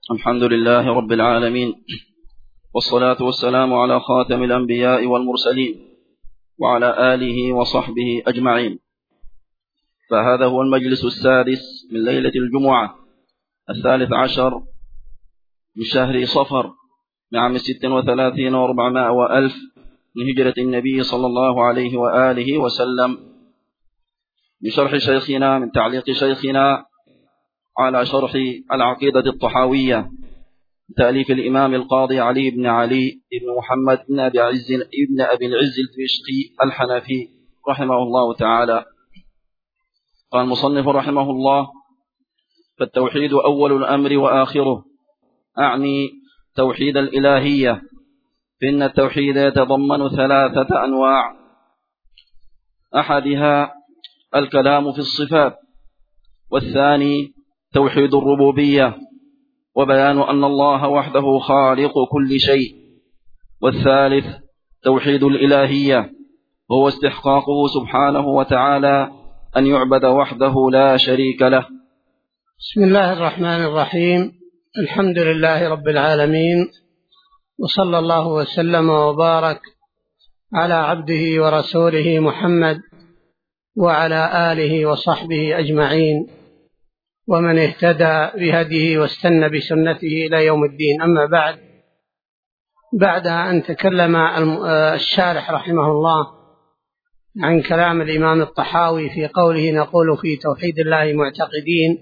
الحمد لله رب العالمين، والصلاة والسلام على خاتم الأنبياء والمرسلين وعلى آله وصحبه أجمعين. فهذا هو المجلس السادس من ليلة الجمعة 13 من شهر صفر لعام 36 و400 وألف من هجرة النبي صلى الله عليه وآله وسلم، من شرح شيخنا من تعليق شيخنا على شرح العقيدة الطحاوية تأليف الإمام القاضي علي بن علي بن محمد بن أبي العز الدمشقي الحنفي رحمه الله تعالى. قال المصنف رحمه الله: فالتوحيد أول الأمر وآخره، أعني توحيد الإلهية، فإن التوحيد يتضمن 3 أنواع: أحدها الكلام في الصفات، والثاني توحيد الربوبية وبيان أن الله وحده خالق كل شيء، والثالث توحيد الإلهية وهو استحقاقه سبحانه وتعالى أن يعبد وحده لا شريك له. بسم الله الرحمن الرحيم، الحمد لله رب العالمين، وصلى الله وسلم وبارك على عبده ورسوله محمد وعلى آله وصحبه أجمعين، ومن اهتدى بهديه واستنى بسنته إلى يوم الدين. أما بعد أن تكلم الشارح رحمه الله عن كلام الإمام الطحاوي في قوله نقول في توحيد الله معتقدين،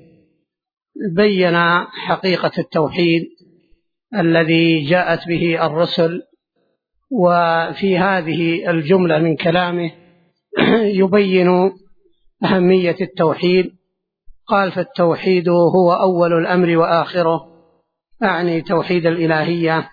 بين حقيقة التوحيد الذي جاءت به الرسل، وفي هذه الجملة من كلامه يبين أهمية التوحيد. قال: فالتوحيد هو أول الأمر وآخره، أعني توحيد الإلهية،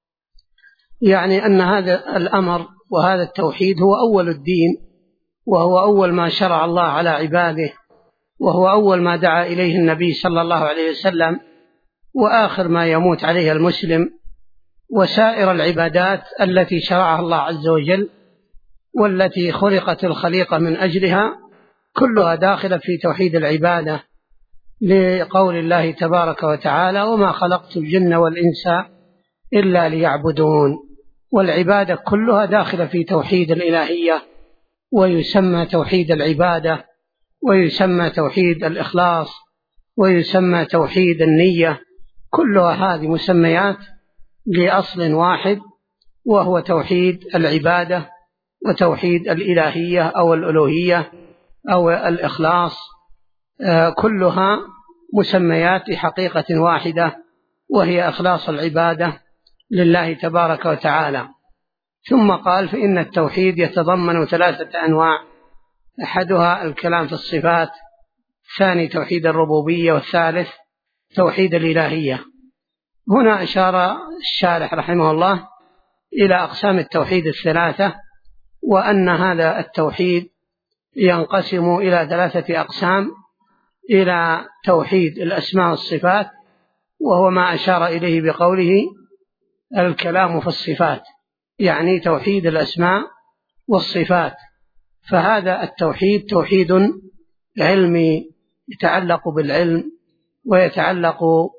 يعني أن هذا الأمر وهذا التوحيد هو أول الدين، وهو أول ما شرع الله على عباده، وهو أول ما دعا إليه النبي صلى الله عليه وسلم، وآخر ما يموت عليه المسلم. وسائر العبادات التي شرعها الله عز وجل والتي خلقت الخليقة من أجلها كلها داخلة في توحيد العبادة، لقول الله تبارك وتعالى: وما خلقت الجن والإنس إلا ليعبدون. والعبادة كلها داخلة في توحيد الإلهية، ويسمى توحيد العبادة، ويسمى توحيد الإخلاص، ويسمى توحيد النية. كلها هذه مسميات لأصل واحد، وهو توحيد العبادة وتوحيد الإلهية أو الألوهية أو الإخلاص، كلها مسميات لحقيقة واحدة، وهي إخلاص العبادة لله تبارك وتعالى. ثم قال: فإن التوحيد يتضمن 3 أنواع: أحدها الكلام في الصفات، الثاني توحيد الربوبية، والثالث توحيد الإلهية. هنا أشار الشارح رحمه الله إلى أقسام التوحيد 3، وأن هذا التوحيد ينقسم إلى 3 أقسام: إلى توحيد الأسماء والصفات، وهو ما أشار إليه بقوله الكلام في الصفات، يعني توحيد الأسماء والصفات. فهذا التوحيد توحيد علمي يتعلق بالعلم، ويتعلق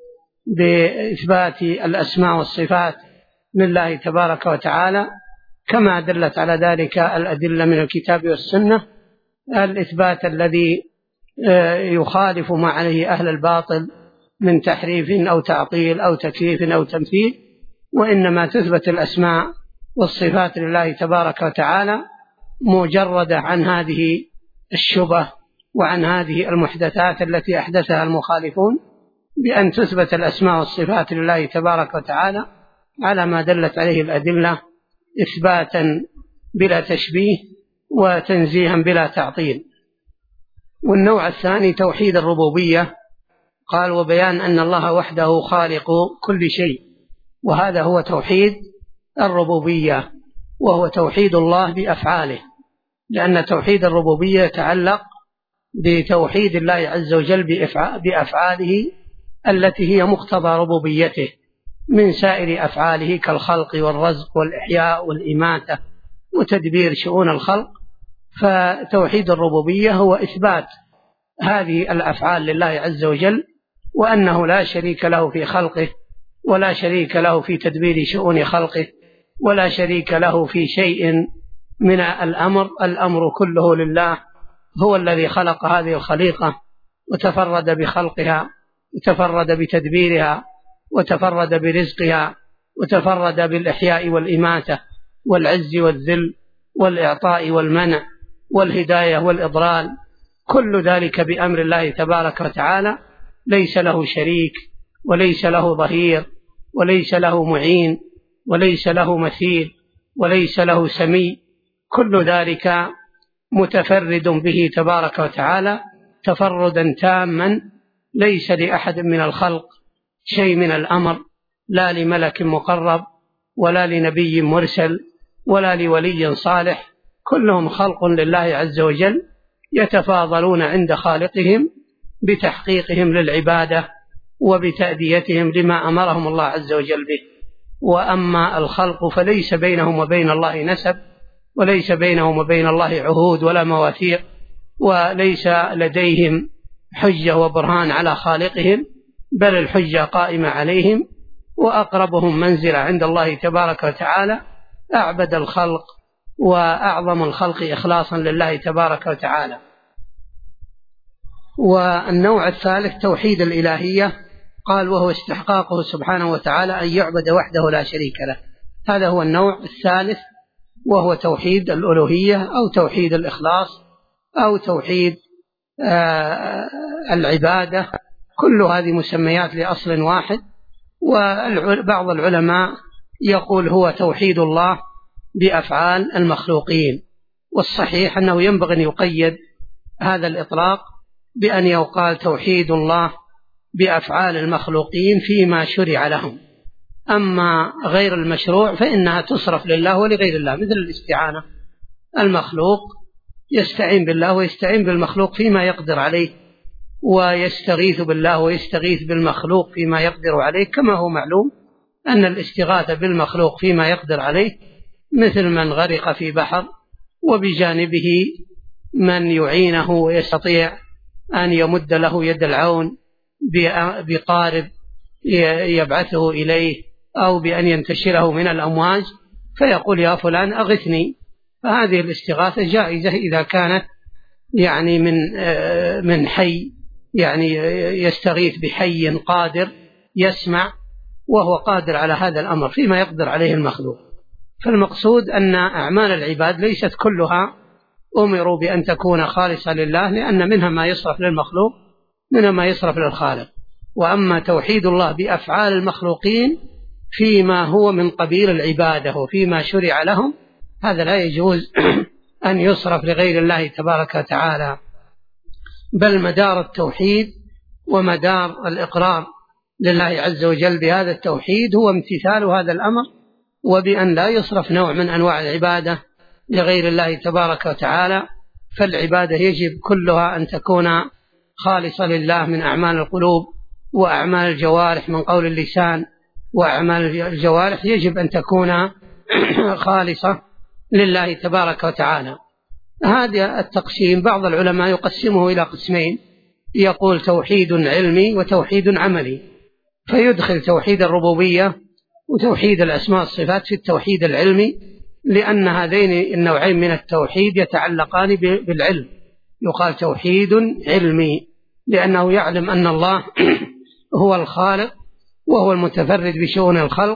بإثبات الأسماء والصفات لله تبارك وتعالى، كما دلت على ذلك الأدلة من الكتاب والسنة، الإثبات الذي يخالف ما عليه أهل الباطل من تحريف أو تعطيل أو تكييف أو تمثيل، وإنما تثبت الأسماء والصفات لله تبارك وتعالى مجردة عن هذه الشبه وعن هذه المحدثات التي أحدثها المخالفون، بأن تثبت الأسماء والصفات لله تبارك وتعالى على ما دلت عليه الأدلة، إثباتا بلا تشبيه وتنزيها بلا تعطيل. والنوع الثاني توحيد الربوبية. قال: وبيان أن الله وحده خالق كل شيء، وهذا هو توحيد الربوبية، وهو توحيد الله بأفعاله، لأن توحيد الربوبية يتعلق بتوحيد الله عز وجل بأفعاله التي هي مقتضى ربوبيته من سائر أفعاله كالخلق والرزق والإحياء والإماتة وتدبير شؤون الخلق. فتوحيد الربوبية هو إثبات هذه الأفعال لله عز وجل، وأنه لا شريك له في خلقه ولا شريك له في تدبير شؤون خلقه، ولا شريك له في شيء من الأمر كله لله. هو الذي خلق هذه الخليقة وتفرد بخلقها وتفرد بتدبيرها وتفرد برزقها وتفرد بالإحياء والإماتة والعز والذل والإعطاء والمنع والهداية والإضلال، كل ذلك بأمر الله تبارك وتعالى، ليس له شريك وليس له ظهير وليس له معين وليس له مثيل وليس له سمي، كل ذلك متفرد به تبارك وتعالى تفردا تاما، ليس لأحد من الخلق شيء من الأمر، لا لملك مقرب ولا لنبي مرسل ولا لولي صالح، كلهم خلق لله عز وجل يتفاضلون عند خالقهم بتحقيقهم للعبادة وبتأديتهم لما أمرهم الله عز وجل به. وأما الخلق فليس بينهم وبين الله نسب، وليس بينهم وبين الله عهود ولا مواثيق، وليس لديهم حجة وبرهان على خالقهم، بل الحجة قائمة عليهم، وأقربهم منزلة عند الله تبارك وتعالى أعبد الخلق وأعظم الخلق إخلاصا لله تبارك وتعالى. والنوع الثالث توحيد الإلهية، قال وهو استحقاقه سبحانه وتعالى أن يعبد وحده لا شريك له. هذا هو النوع الثالث، وهو توحيد الألوهية أو توحيد الإخلاص أو توحيد العبادة، كل هذه مسميات لأصل واحد. وبعض العلماء يقول هو توحيد الله بأفعال المخلوقين، والصحيح أنه ينبغي أن يقيد هذا الإطلاق بأن يقال توحيد الله بأفعال المخلوقين فيما شرع لهم، أما غير المشروع فإنها تصرف لله ولغير الله، مثل الاستعانة، المخلوق يستعين بالله ويستعين بالمخلوق فيما يقدر عليه، ويستغيث بالله ويستغيث بالمخلوق فيما يقدر عليه، كما هو معلوم أن الاستغاثة بالمخلوق فيما يقدر عليه مثل من غرق في بحر وبجانبه من يعينه ويستطيع أن يمد له يد العون بقارب يبعثه إليه أو بأن ينتشره من الأمواج فيقول يا فلان أغثني. فهذه الاستغاثة جائزة إذا كانت يعني من حي، يعني يستغيث بحي قادر يسمع وهو قادر على هذا الأمر فيما يقدر عليه المخلوق. فالمقصود أن أعمال العباد ليست كلها أمروا بأن تكون خالصة لله، لأن منها ما يصرف للمخلوق منها ما يصرف للخالق. وأما توحيد الله بأفعال المخلوقين فيما هو من قبيل العبادة وفيما شرع لهم، هذا لا يجوز أن يصرف لغير الله تبارك وتعالى، بل مدار التوحيد ومدار الإقرار لله عز وجل بهذا التوحيد هو امتثال هذا الأمر، وبأن لا يصرف نوع من أنواع العبادة لغير الله تبارك وتعالى. فالعبادة يجب كلها أن تكون خالصة لله من أعمال القلوب وأعمال الجوارح، من قول اللسان وأعمال الجوارح يجب أن تكون خالصة لله تبارك وتعالى. هذا التقسيم بعض العلماء يقسمه إلى قسمين، يقول توحيد علمي وتوحيد عملي، فيدخل توحيد الربوبية وتوحيد الأسماء والصفات في التوحيد العلمي، لأن هذين النوعين من التوحيد يتعلقان بالعلم، يقال توحيد علمي لأنه يعلم أن الله هو الخالق وهو المتفرد بشؤون الخلق،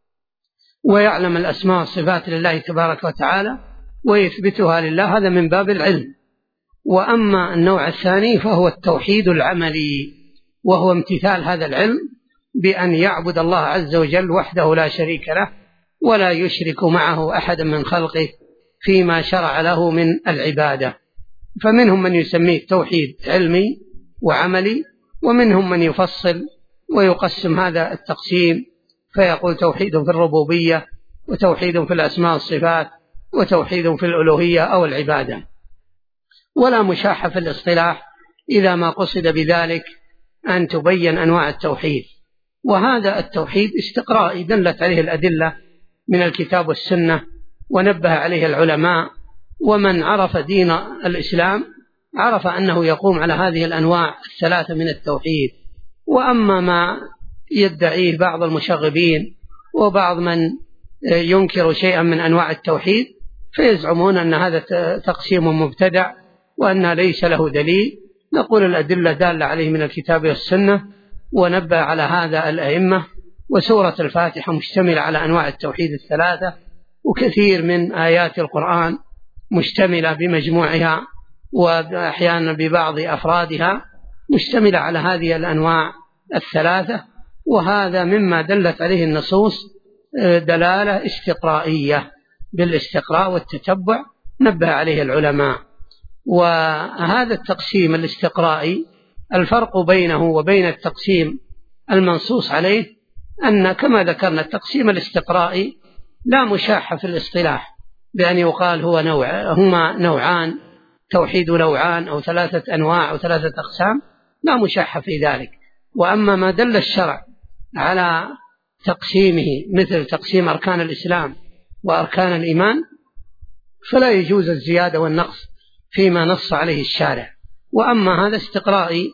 ويعلم الأسماء والصفات لله تبارك وتعالى ويثبتها لله، هذا من باب العلم. وأما النوع الثاني فهو التوحيد العملي، وهو امتثال هذا العلم بأن يعبد الله عز وجل وحده لا شريك له ولا يشرك معه أحدا من خلقه فيما شرع له من العبادة. فمنهم من يسميه توحيد علمي وعملي، ومنهم من يفصل ويقسم هذا التقسيم فيقول توحيد في الربوبية وتوحيد في الأسماء والصفات وتوحيد في الألوهية أو العبادة. ولا مشاحة في الاصطلاح إذا ما قصد بذلك أن تبين أنواع التوحيد. وهذا التوحيد استقراء دلت عليه الأدلة من الكتاب والسنة ونبه عليه العلماء، ومن عرف دين الإسلام عرف أنه يقوم على هذه الأنواع الثلاثة من التوحيد. وأما ما يدعيه بعض المشغبين وبعض من ينكر شيئا من أنواع التوحيد، فيزعمون أن هذا تقسيم مبتدع وأن ليس له دليل. نقول الأدلة دالة عليه من الكتاب والسنة، ونبه على هذا الأئمة. وسورة الفاتحة مشتملة على أنواع التوحيد الثلاثة، وكثير من آيات القرآن مشتملة بمجموعها وأحيانا ببعض أفرادها مشتملة على هذه الأنواع الثلاثة. وهذا مما دلت عليه النصوص دلالة استقرائية، بالاستقراء والتتبع نبه عليه العلماء. وهذا التقسيم الاستقرائي الفرق بينه وبين التقسيم المنصوص عليه أن كما ذكرنا التقسيم الاستقرائي لا مشاحة في الاصطلاح بأن يقال هما نوعان، توحيد نوعان أو ثلاثة أنواع أو ثلاثة أقسام، لا مشاحة في ذلك. وأما ما دل الشرع على تقسيمه مثل تقسيم أركان الإسلام وأركان الإيمان فلا يجوز الزيادة والنقص فيما نص عليه الشارع. وأما هذا استقرائي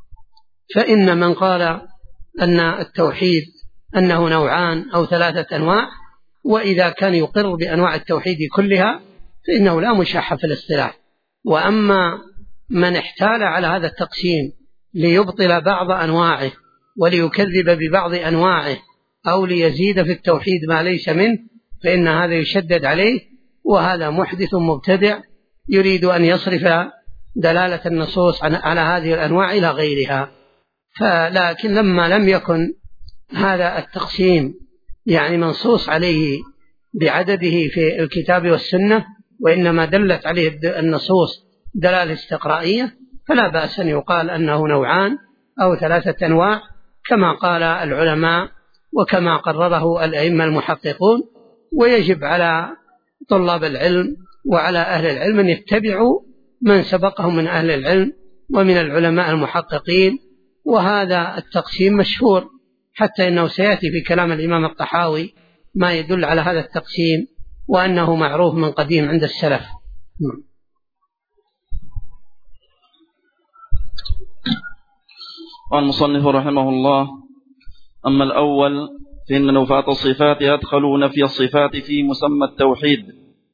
فإن من قال أن التوحيد أنه نوعان أو ثلاثة أنواع، وإذا كان يقر بأنواع التوحيد كلها فإنه لا مشاحة في الاصطلاح. وأما من احتال على هذا التقسيم ليبطل بعض أنواعه وليكذب ببعض أنواعه أو ليزيد في التوحيد ما ليس منه فإن هذا يشدد عليه، وهذا محدث مبتدع يريد أن يصرف دلالة النصوص على هذه الأنواع إلى غيرها. لكن لما لم يكن هذا التقسيم يعني منصوص عليه بعدده في الكتاب والسنة، وإنما دلت عليه النصوص دلالة استقرائية، فلا بأس أن يقال أنه نوعان أو ثلاثة أنواع كما قال العلماء وكما قرره الأئمة المحققون. ويجب على طلاب العلم وعلى أهل العلم أن يتبعوا من سبقهم من أهل العلم ومن العلماء المحققين. وهذا التقسيم مشهور، حتى إنه سيأتي في كلام الإمام الطحاوي ما يدل على هذا التقسيم وأنه معروف من قديم عند السلف. قال المصنف رحمه الله: أما الأول فإن نفاة الصفات يدخلوا نفي الصفات في مسمى التوحيد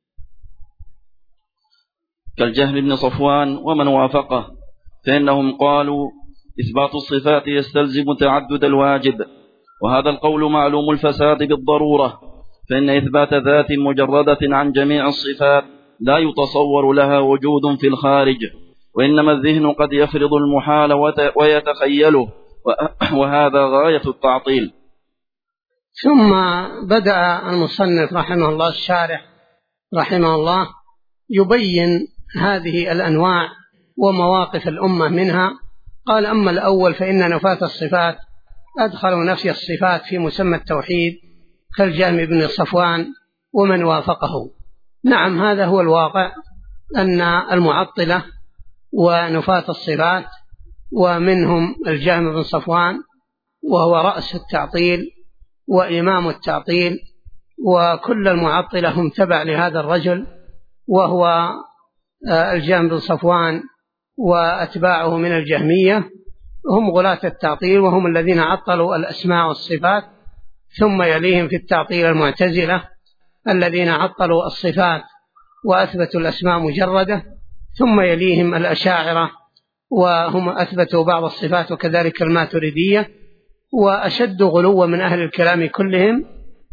كالجهم بن صفوان ومن وافقه، فإنهم قالوا إثبات الصفات يستلزم تعدد الواجب، وهذا القول معلوم الفساد بالضرورة، فإن إثبات ذات مجردة عن جميع الصفات لا يتصور لها وجود في الخارج، وإنما الذهن قد يفرض المحال ويتخيله، وهذا غاية التعطيل. ثم بدأ المصنف رحمه الله الشارح رحمه الله يبين هذه الأنواع ومواقف الأمة منها. قال: أما الأول فإن نفاة الصفات أدخلوا نفي الصفات في مسمى التوحيد كالجهم بن صفوان ومن وافقه. نعم، هذا هو الواقع، أن المعطلة ونفاة الصفات ومنهم الجهم بن صفوان وهو رأس التعطيل وإمام التعطيل، وكل المعطلة هم تبع لهذا الرجل وهو الجهم بن صفوان وأتباعه من الجهمية، هم غلاة التعطيل وهم الذين عطلوا الأسماء والصفات. ثم يليهم في التعطيل المعتزلة الذين عطلوا الصفات وأثبتوا الأسماء مجردة. ثم يليهم الأشاعرة وهم أثبتوا بعض الصفات، وكذلك الماتريدية. وأشد غلوا من أهل الكلام كلهم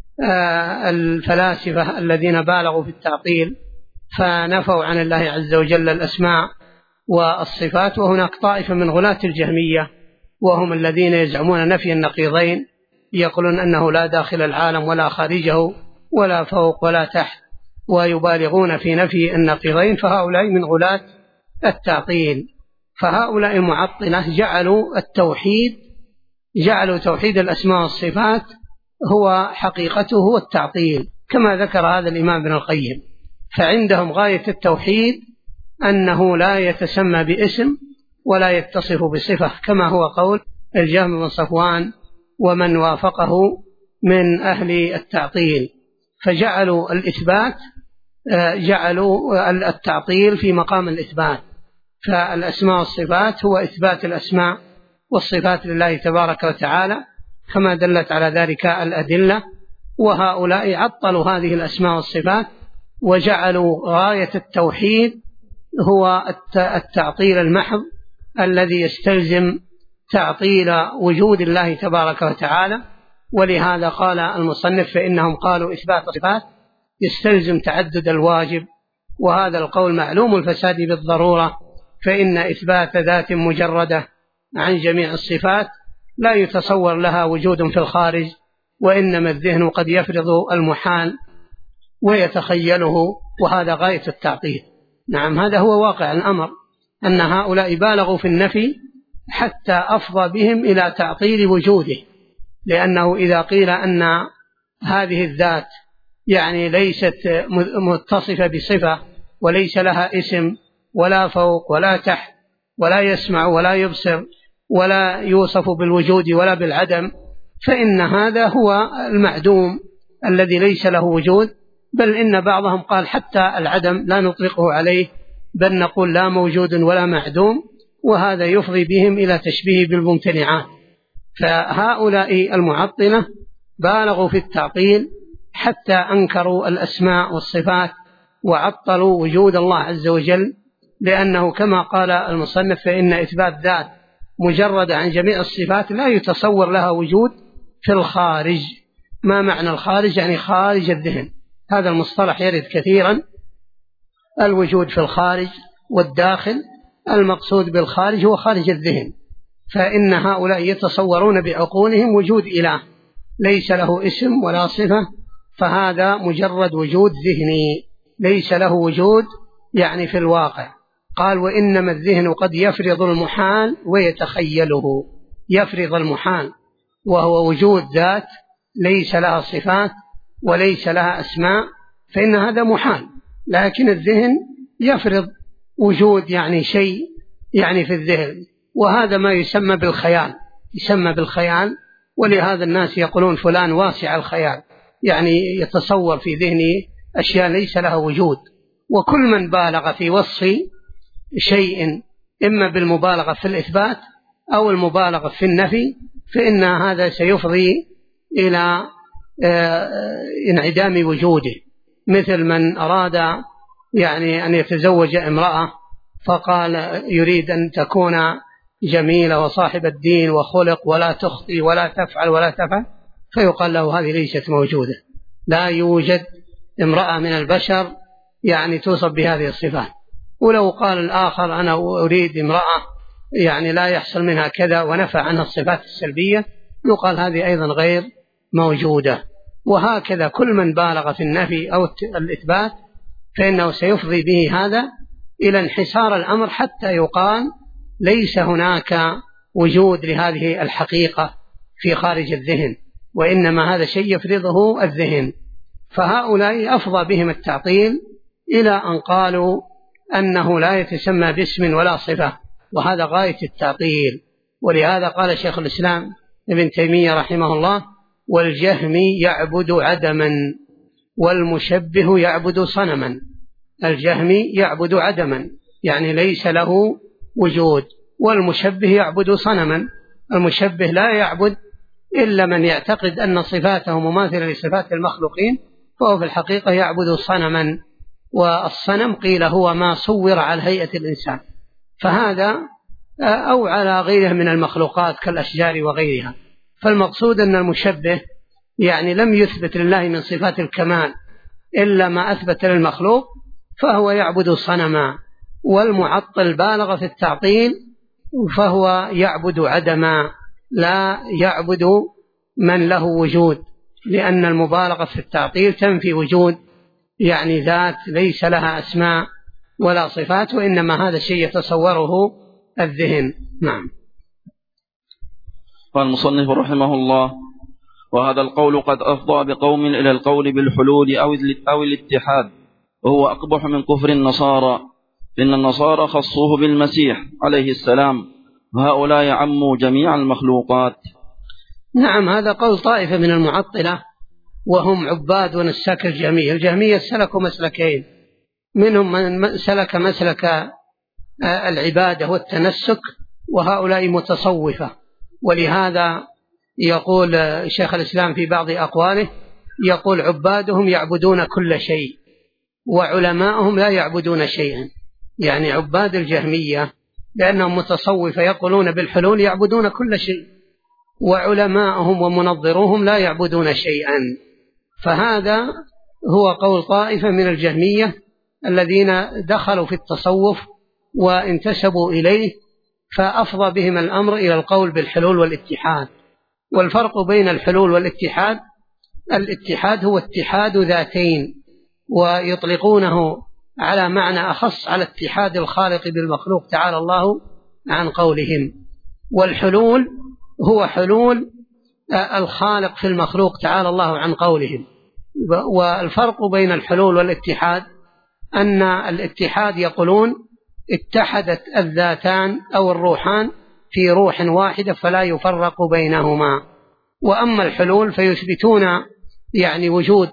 الفلاسفة الذين بالغوا في التعطيل فنفوا عن الله عز وجل الأسماء والصفات. وهناك طائفة من غلاة الجهمية وهم الذين يزعمون نفي النقيضين، يقولون أنه لا داخل العالم ولا خارجه ولا فوق ولا تحت، ويبالغون في نفي النقيضين، فهؤلاء من غلاة التعطيل. فهؤلاء المعطلة جعلوا توحيد الأسماء والصفات هو حقيقته هو التعطيل، كما ذكر هذا الإمام ابن القيم. فعندهم غاية التوحيد أنه لا يتسمى باسم ولا يتصف بصفة، كما هو قول الجهم بن صفوان ومن وافقه من أهل التعطيل. فجعلوا جعلوا التعطيل في مقام الإثبات. فالأسماء والصفات هو إثبات الأسماء والصفات لله تبارك وتعالى، كما دلت على ذلك الأدلة. وهؤلاء عطلوا هذه الأسماء والصفات وجعلوا غاية التوحيد هو التعطيل المحض الذي يستلزم تعطيل وجود الله تبارك وتعالى. ولهذا قال المصنف فإنهم قالوا إثبات الصفات يستلزم تعدد الواجب، وهذا القول معلوم الفساد بالضرورة، فإن إثبات ذات مجردة عن جميع الصفات لا يتصور لها وجود في الخارج، وإنما الذهن قد يفرض المحال ويتخيله، وهذا غاية التعطيل. نعم، هذا هو واقع الأمر، أن هؤلاء بالغوا في النفي حتى أفضى بهم إلى تعطيل وجوده، لأنه إذا قيل أن هذه الذات يعني ليست متصفة بصفة وليس لها اسم ولا فوق ولا تحت ولا يسمع ولا يبصر ولا يوصف بالوجود ولا بالعدم، فإن هذا هو المعدوم الذي ليس له وجود. بل إن بعضهم قال حتى العدم لا نطلقه عليه، بل نقول لا موجود ولا معدوم، وهذا يفضي بهم إلى تشبيه بالممتنعات. فهؤلاء المعطلة بالغوا في التعطيل حتى أنكروا الأسماء والصفات وعطلوا وجود الله عز وجل، لأنه كما قال المصنف فإن إثبات ذات مجرد عن جميع الصفات لا يتصور لها وجود في الخارج. ما معنى الخارج؟ يعني خارج الذهن. هذا المصطلح يرد كثيرا، الوجود في الخارج والداخل. المقصود بالخارج هو خارج الذهن، فإن هؤلاء يتصورون بعقولهم وجود إله ليس له اسم ولا صفة، فهذا مجرد وجود ذهني ليس له وجود يعني في الواقع. قال وإنما الذهن قد يفرض المحال ويتخيله. يفرض المحال وهو وجود ذات ليس لها صفات وليس لها أسماء، فإن هذا محال، لكن الذهن يفرض وجود يعني شيء يعني في الذهن، وهذا ما يسمى بالخيال، يسمى بالخيال. ولهذا الناس يقولون فلان واسع الخيال، يعني يتصور في ذهنه أشياء ليس لها وجود. وكل من بالغ في وصف شيء إما بالمبالغة في الإثبات أو المبالغة في النفي، فإن هذا سيفضي إلى انعدام وجوده. مثل من أراد يعني أن يتزوج امرأة فقال يريد أن تكون جميلة وصاحب الدين وخلق ولا تخطي ولا تفعل ولا تفعل، فيقال له هذه ليست موجودة، لا يوجد امرأة من البشر يعني توصف بهذه الصفات. ولو قال الآخر أنا أريد امرأة يعني لا يحصل منها كذا ونفى عنها الصفات السلبية، يقال هذه أيضا غير موجودة. وهكذا كل من بالغ في النفي أو الإثبات فإنه سيفضي به هذا إلى انحسار الأمر، حتى يقال ليس هناك وجود لهذه الحقيقة في خارج الذهن، وإنما هذا شيء يفرضه الذهن. فهؤلاء أفضى بهم التعطيل إلى أن قالوا أنه لا يتسمى باسم ولا صفة، وهذا غاية التعطيل. ولهذا قال شيخ الإسلام ابن تيمية رحمه الله والجهمي يعبد عدما والمشبه يعبد صنما. الجهمي يعبد عدما يعني ليس له وجود، والمشبه يعبد صنما. المشبه لا يعبد إلا من يعتقد أن صفاته مماثلة لصفات المخلوقين، فهو في الحقيقة يعبد صنما. والصنم قيل هو ما صور على هيئة الإنسان، فهذا أو على غيره من المخلوقات كالأشجار وغيرها. فالمقصود أن المشبه يعني لم يثبت لله من صفات الكمال إلا ما أثبت للمخلوق، فهو يعبد صنما. والمعطل بالغ في التعطيل فهو يعبد عدما، لا يعبد من له وجود، لأن المبالغة في التعطيل تنفي وجود يعني ذات ليس لها أسماء ولا صفات، وإنما هذا شيء يتصوره الذهن. نعم. قال المصنف رحمه الله وهذا القول قد أفضى بقوم إلى القول بالحلول أو الاتحاد، وهو أقبح من كفر النصارى، إن النصارى خصوه بالمسيح عليه السلام، وهؤلاء يعموا جميع المخلوقات. نعم، هذا قول طائفة من المعطلة وهم عباد ونساك الجهمية. الجهمية سلكوا مسلكين، منهم من سلك مسلك العبادة والتنسك، وهؤلاء متصوفة. ولهذا يقول شيخ الإسلام في بعض أقواله، يقول عبادهم يعبدون كل شيء وعلماءهم لا يعبدون شيئا. يعني عباد الجهمية لأنهم متصوفة يقولون بالحلول يعبدون كل شيء، وعلماءهم ومنظروهم لا يعبدون شيئا. فهذا هو قول طائفة من الجهمية الذين دخلوا في التصوف وانتسبوا إليه، فأفضى بهم الأمر إلى القول بالحلول والاتحاد. والفرق بين الحلول والاتحاد، الاتحاد هو اتحاد ذاتين، ويطلقونه على معنى أخص على اتحاد الخالق بالمخلوق تعالى الله عن قولهم. والحلول هو حلول الخالق في المخلوق تعالى الله عن قولهم. والفرق بين الحلول والاتحاد أن الاتحاد يقولون اتحدت الذاتان أو الروحان في روح واحدة فلا يفرق بينهما. وأما الحلول فيثبتون يعني وجود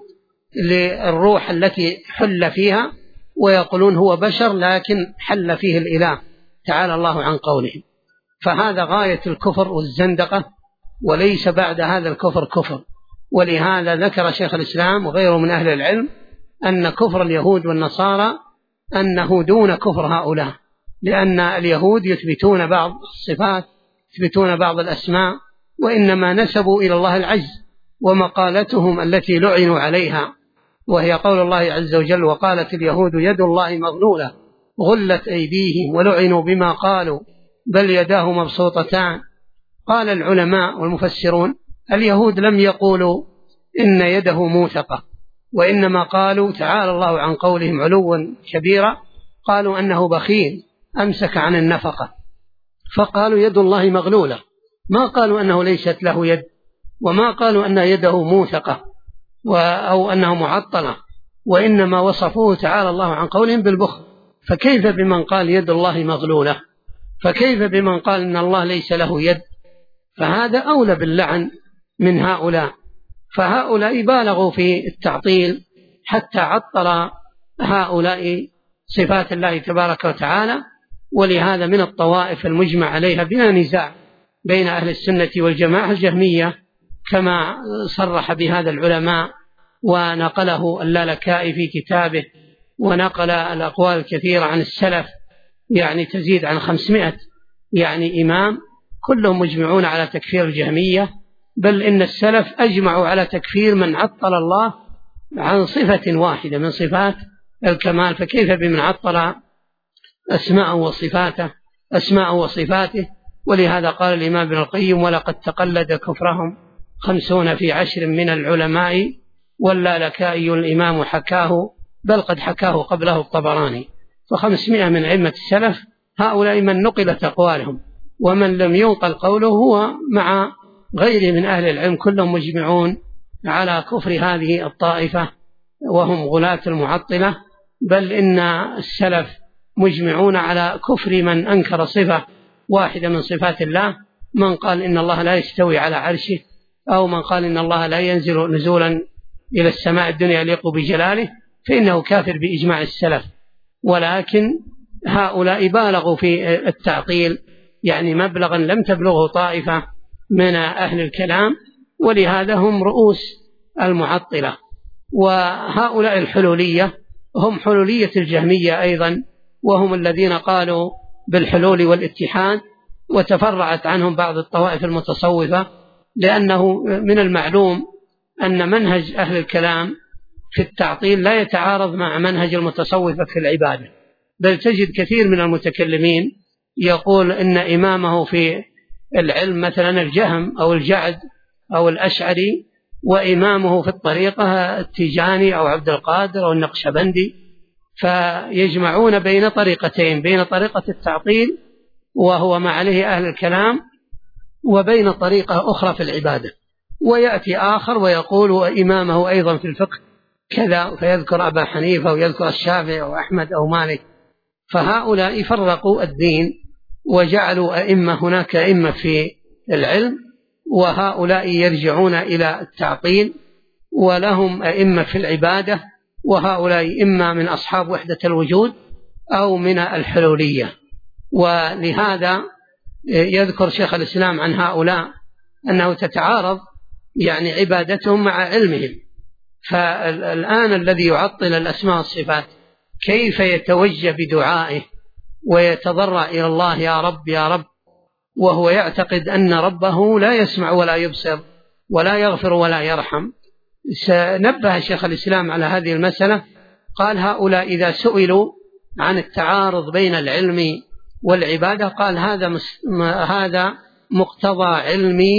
للروح التي حل فيها، ويقولون هو بشر لكن حل فيه الإله تعالى الله عن قولهم. فهذا غاية الكفر والزندقة، وليس بعد هذا الكفر كفر. ولهذا ذكر شيخ الإسلام وغيره من أهل العلم أن كفر اليهود والنصارى أنه دون كفر هؤلاء، لأن اليهود يثبتون بعض الصفات، يثبتون بعض الأسماء، وإنما نسبوا إلى الله العجز. ومقالتهم التي لعنوا عليها وهي قول الله عز وجل: وقالت اليهود يد الله مغلولة غلت أيديهم ولعنوا بما قالوا بل يداه مبسوطتان. قال العلماء والمفسرون: اليهود لم يقولوا إن يده موثقة، وإنما قالوا تعالى الله عن قولهم علوا كبيرا، قالوا أنه بخيل أمسك عن النفقة، فقالوا يد الله مغلولة، ما قالوا أنه ليست له يد، وما قالوا أن يده موثقة أو أنه معطلة، وإنما وصفوه تعالى الله عن قولهم بالبخل. فكيف بمن قال يد الله مغلولة؟ فكيف بمن قال إن الله ليس له يد؟ فهذا أولى باللعن من هؤلاء. فهؤلاء بالغوا في التعطيل حتى عطل هؤلاء صفات الله تبارك وتعالى. ولهذا من الطوائف المجمع عليها بلا نزاع بين أهل السنة والجماعة الجهمية، كما صرح بهذا العلماء ونقله اللالكائي في كتابه، ونقل الأقوال الكثيرة عن السلف، يعني تزيد عن 500 يعني إمام، كلهم مجمعون على تكفير الجهمية. بل إن السلف أجمعوا على تكفير من عطل الله عن صفة واحدة من صفات الكمال، فكيف بمن عطل أسماء وصفاته. ولهذا قال الإمام ابن القيم: ولقد تقلد كفرهم 50 في 10 من العلماء، واللالكائي الإمام حكاه، بل قد حكاه قبله الطبراني. ف500 من أئمة السلف هؤلاء من نقلت أقوالهم، ومن لم ينقل قوله هو مع غيره من أهل العلم كلهم مجمعون على كفر هذه الطائفة وهم غلاة المعطلة. بل إن السلف مجمعون على كفر من أنكر صفة واحدة من صفات الله، من قال إن الله لا يستوي على عرشه، أو من قال إن الله لا ينزل نزولا إلى السماء الدنيا يليق بجلاله، فإنه كافر بإجماع السلف. ولكن هؤلاء بالغوا في التعطيل يعني مبلغا لم تبلغه طائفة من أهل الكلام، ولهذا هم رؤوس المعطلة. وهؤلاء الحلولية هم حلولية الجهمية أيضا، وهم الذين قالوا بالحلول والاتحاد، وتفرعت عنهم بعض الطوائف المتصوفة، لأنه من المعلوم أن منهج أهل الكلام في التعطيل لا يتعارض مع منهج المتصوفة في العبادة. بل تجد كثير من المتكلمين يقول إن إمامه في العلم مثلا الجهم أو الجعد أو الأشعري، وإمامه في الطريقة التيجاني أو عبد القادر أو النقشبندي، فيجمعون بين طريقتين، بين طريقة التعطيل وهو ما عليه أهل الكلام، وبين طريقة أخرى في العبادة. ويأتي آخر ويقول وإمامه أيضا في الفقه كذا، فيذكر أبا حنيفة ويذكر الشافعي أو أحمد أو مالك. فهؤلاء فرقوا الدين وجعلوا أئمة هناك أئمة في العلم، وهؤلاء يرجعون إلى التعطيل، ولهم أئمة في العبادة، وهؤلاء إما من أصحاب وحدة الوجود أو من الحلولية. ولهذا يذكر شيخ الإسلام عن هؤلاء أنه تتعارض يعني عبادتهم مع علمهم. فالآن الذي يعطل الأسماء والصفات كيف يتوجه بدعائه ويتضرع إلى الله يا رب يا رب، وهو يعتقد أن ربه لا يسمع ولا يبصر ولا يغفر ولا يرحم؟ سنبه شيخ الإسلام على هذه المسألة، قال هؤلاء إذا سئلوا عن التعارض بين العلم والعبادة قال هذا مقتضى علمي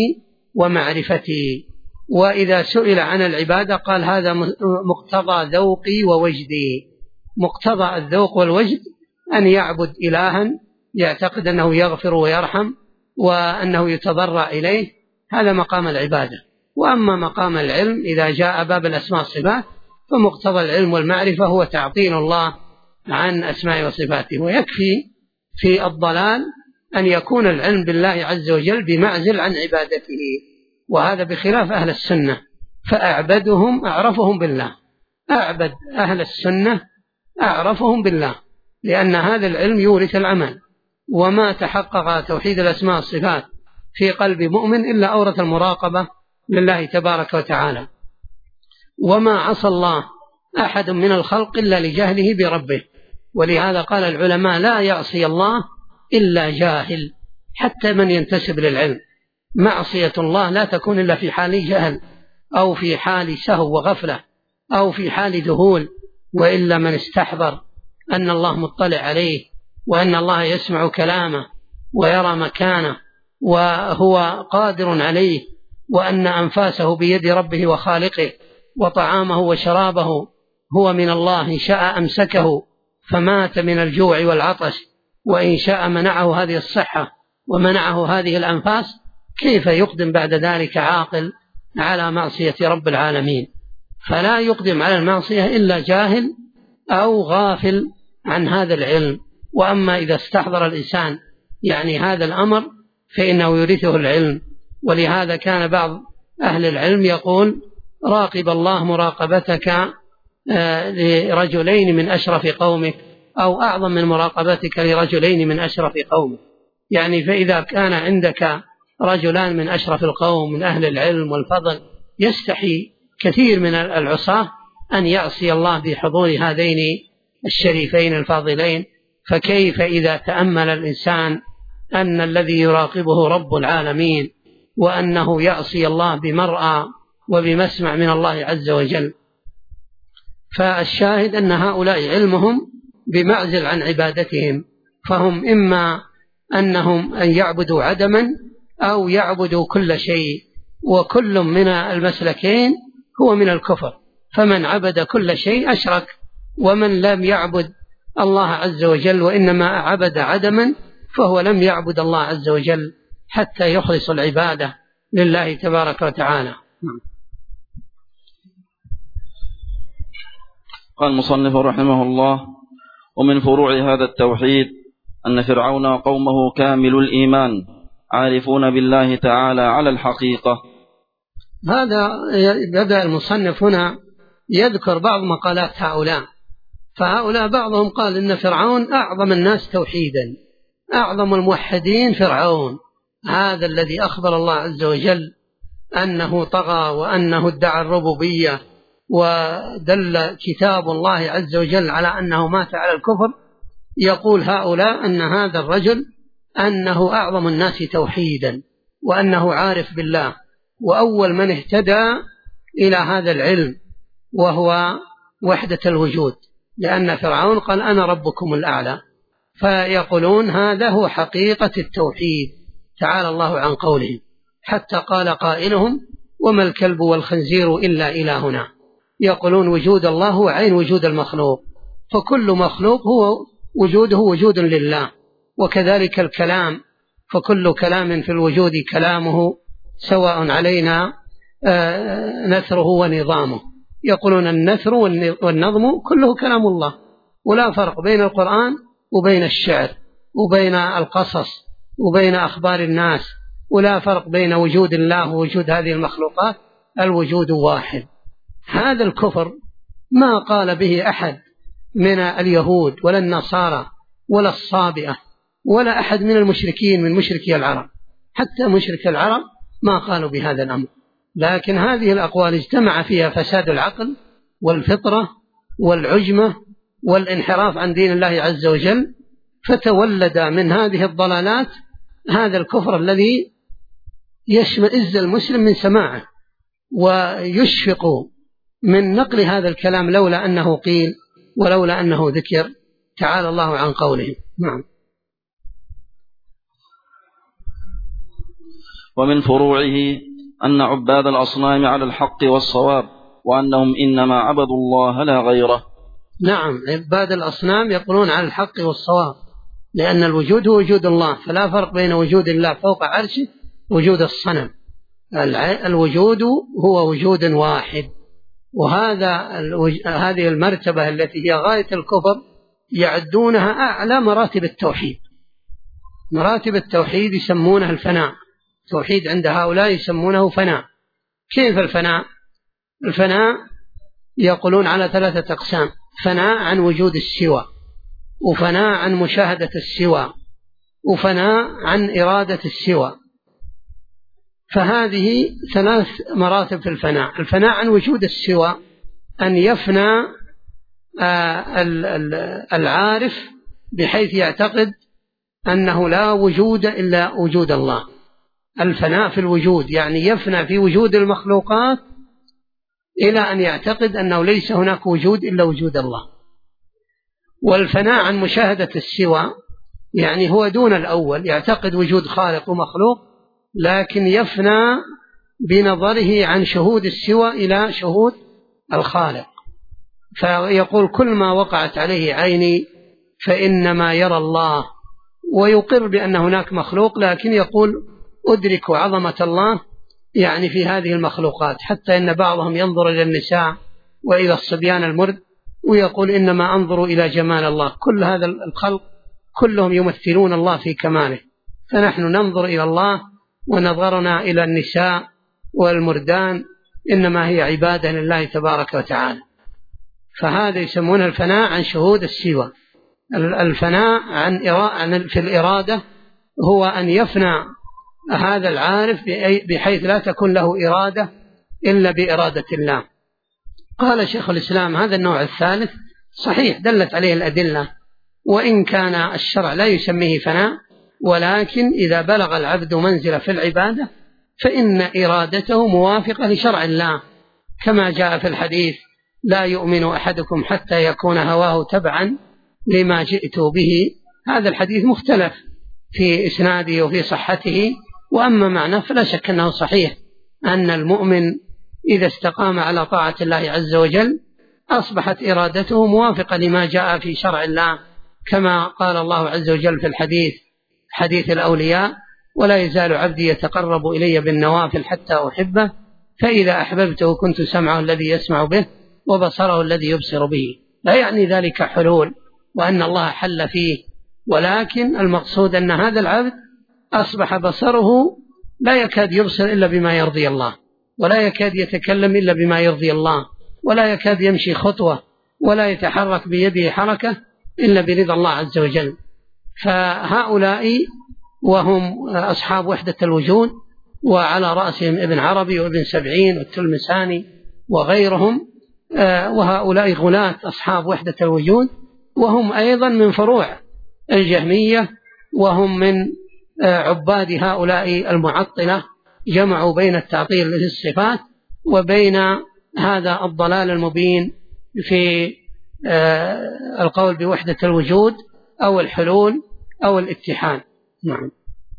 ومعرفتي، وإذا سئل عن العبادة قال هذا مقتضى ذوقي ووجدي. مقتضى الذوق والوجد أن يعبد إلها يعتقد أنه يغفر ويرحم وأنه يتضرع إليه، هذا مقام العبادة. وأما مقام العلم إذا جاء باب الأسماء والصفات فمقتضى العلم والمعرفة هو تعطيل الله عن أسماء وصفاته. ويكفي في الضلال أن يكون العلم بالله عز وجل بمعزل عن عبادته، وهذا بخلاف أهل السنة، فأعبدهم أعرفهم بالله. أعبد أهل السنة أعرفهم بالله، لأن هذا العلم يورث العمل، وما تحقق توحيد الأسماء والصفات في قلب مؤمن إلا أورث المراقبة لله تبارك وتعالى. وما عصى الله أحد من الخلق إلا لجهله بربه، ولهذا قال العلماء لا يعصي الله إلا جاهل، حتى من ينتسب للعلم. معصية الله لا تكون إلا في حال جهل أو في حال سهو وغفلة أو في حال ذهول، وإلا من استحضر أن الله مطلع عليه وأن الله يسمع كلامه ويرى مكانه وهو قادر عليه، وأن أنفاسه بيد ربه وخالقه، وطعامه وشرابه هو من الله، إن شاء أمسكه فمات من الجوع والعطش، وإن شاء منعه هذه الصحة ومنعه هذه الأنفاس، كيف يقدم بعد ذلك عاقل على معصية رب العالمين؟ فلا يقدم على المعصية إلا جاهل أو غافل عن هذا العلم. وأما إذا استحضر الإنسان يعني هذا الأمر فإنه يورثه العلم. ولهذا كان بعض أهل العلم يقول راقب الله مراقبتك لرجلين من أشرف قومك، أو أعظم من مراقبتك لرجلين من أشرف قومك. يعني فإذا كان عندك رجلان من أشرف القوم من أهل العلم والفضل، يستحي كثير من العصاة أن يعصي الله بحضور هذين الشريفين الفاضلين، فكيف إذا تأمل الإنسان أن الذي يراقبه رب العالمين وأنه يعصي الله بمرأى وبمسمع من الله عز وجل؟ فالشاهد أن هؤلاء علمهم بمعزل عن عبادتهم، فهم إما أنهم أن يعبدوا عدما أو يعبدوا كل شيء، وكل من المسلكين هو من الكفر. فمن عبد كل شيء أشرك، ومن لم يعبد الله عز وجل وإنما عبد عدما فهو لم يعبد الله عز وجل حتى يخلص العبادة لله تبارك وتعالى. قال المصنف رحمه الله: ومن فروع هذا التوحيد أن فرعون قومه كامل الإيمان عارفون بالله تعالى على الحقيقة. هذا بدأ المصنف هنا يذكر بعض مقالات هؤلاء. فهؤلاء بعضهم قال إن فرعون أعظم الناس توحيدا، أعظم الموحدين فرعون، هذا الذي أخبر الله عز وجل أنه طغى وأنه ادعى الربوبية، ودل كتاب الله عز وجل على أنه مات على الكفر. يقول هؤلاء أن هذا الرجل أنه أعظم الناس توحيدا، وأنه عارف بالله، وأول من اهتدى إلى هذا العلم وهو وحدة الوجود، لأن فرعون قال أنا ربكم الأعلى. فيقولون هذا هو حقيقة التوحيد، تعالى الله عن قولهم، حتى قال قائلهم: وما الكلب والخنزير إلا إلهنا. يقولون وجود الله هو عين وجود المخلوق، فكل مخلوق هو وجوده وجود لله. وكذلك الكلام، فكل كلام في الوجود كلامه، سواء علينا نثره ونظامه. يقولون النثر والنظم كله كلام الله، ولا فرق بين القرآن وبين الشعر وبين القصص وبين أخبار الناس، ولا فرق بين وجود الله ووجود هذه المخلوقات، الوجود واحد. هذا الكفر ما قال به أحد من اليهود ولا النصارى ولا الصابئة ولا أحد من المشركين من مشركي العرب. حتى مشرك العرب ما قالوا بهذا الأمر. لكن هذه الأقوال اجتمع فيها فساد العقل والفطرة والعجمة والانحراف عن دين الله عز وجل، فتولد من هذه الضلالات هذا الكفر الذي يشمئز المسلم من سماعه ويشفق من نقل هذا الكلام لولا أنه قيل ولولا أنه ذكر. تعالى الله عن قوله. نعم. ومن فروعه أن عباد الأصنام على الحق والصواب، وأنهم إنما عبدوا الله لا غيره. نعم، عباد الأصنام يقولون على الحق والصواب، لأن الوجود هو وجود الله، فلا فرق بين وجود الله فوق عرشه وجود الصنم. الوجود هو وجود واحد. هذه المرتبة التي هي غاية الكفر يعدونها أعلى مراتب التوحيد. مراتب التوحيد يسمونها الفناء. التوحيد عند هؤلاء يسمونه فناء. كيف الفناء؟ الفناء يقولون على 3 أقسام: فناء عن وجود السوى، وفناء عن مشاهدة السوى، وفناء عن إرادة السوى. فهذه 3 مراتب في الفناء. الفناء عن وجود السوى أن يفنى العارف بحيث يعتقد أنه لا وجود إلا وجود الله. الفناء في الوجود يعني يفنى في وجود المخلوقات إلى أن يعتقد أنه ليس هناك وجود إلا وجود الله. والفناء عن مشاهدة السوى يعني هو دون الأول، يعتقد وجود خالق ومخلوق، لكن يفنى بنظره عن شهود السوى إلى شهود الخالق. فيقول: كل ما وقعت عليه عيني فإنما يرى الله، ويقر بأن هناك مخلوق، لكن يقول: أدرك عظمة الله يعني في هذه المخلوقات، حتى إن بعضهم ينظر إلى النساء وإلى الصبيان المرد ويقول: إنما أنظر إلى جمال الله. كل هذا الخلق كلهم يمثلون الله في كماله، فنحن ننظر إلى الله، ونظرنا إلى النساء والمردان إنما هي عبادة لله تبارك وتعالى. فهذا يسمونه الفناء عن شهود السوى. الفناء في الإرادة هو أن يفنى هذا العارف بحيث لا تكون له إرادة إلا بإرادة الله. قال شيخ الإسلام: هذا النوع الثالث صحيح دلت عليه الأدلة، وإن كان الشرع لا يسميه فناء، ولكن إذا بلغ العبد منزل في العبادة فإن إرادته موافقة لشرع الله، كما جاء في الحديث: لا يؤمن أحدكم حتى يكون هواه تبعا لما جئت به. هذا الحديث مختلف في إسناده وفي صحته، وأما معناه فلا شك أنه صحيح، أن المؤمن إذا استقام على طاعة الله عز وجل أصبحت إرادته موافقة لما جاء في شرع الله، كما قال الله عز وجل في حديث الأولياء: ولا يزال عبدي يتقرب إلي بالنوافل حتى أحبه، فإذا أحببته كنت سمعه الذي يسمع به وبصره الذي يبصر به. لا يعني ذلك حلول وأن الله حل فيه، ولكن المقصود أن هذا العبد أصبح بصره لا يكاد يبصر إلا بما يرضي الله، ولا يكاد يتكلم إلا بما يرضي الله، ولا يكاد يمشي خطوة ولا يتحرك بيده حركة إلا برضا الله عز وجل. فهؤلاء وهم أصحاب وحدة الوجود، وعلى رأسهم ابن عربي وابن سبعين والتلمساني وغيرهم، وهؤلاء غلاة أصحاب وحدة الوجود، وهم أيضا من فروع الجهمية، وهم من عباد هؤلاء المعطلة، جمعوا بين التعطيل للصفات وبين هذا الضلال المبين في القول بوحدة الوجود أو الحلول أو الاتحاد. نعم.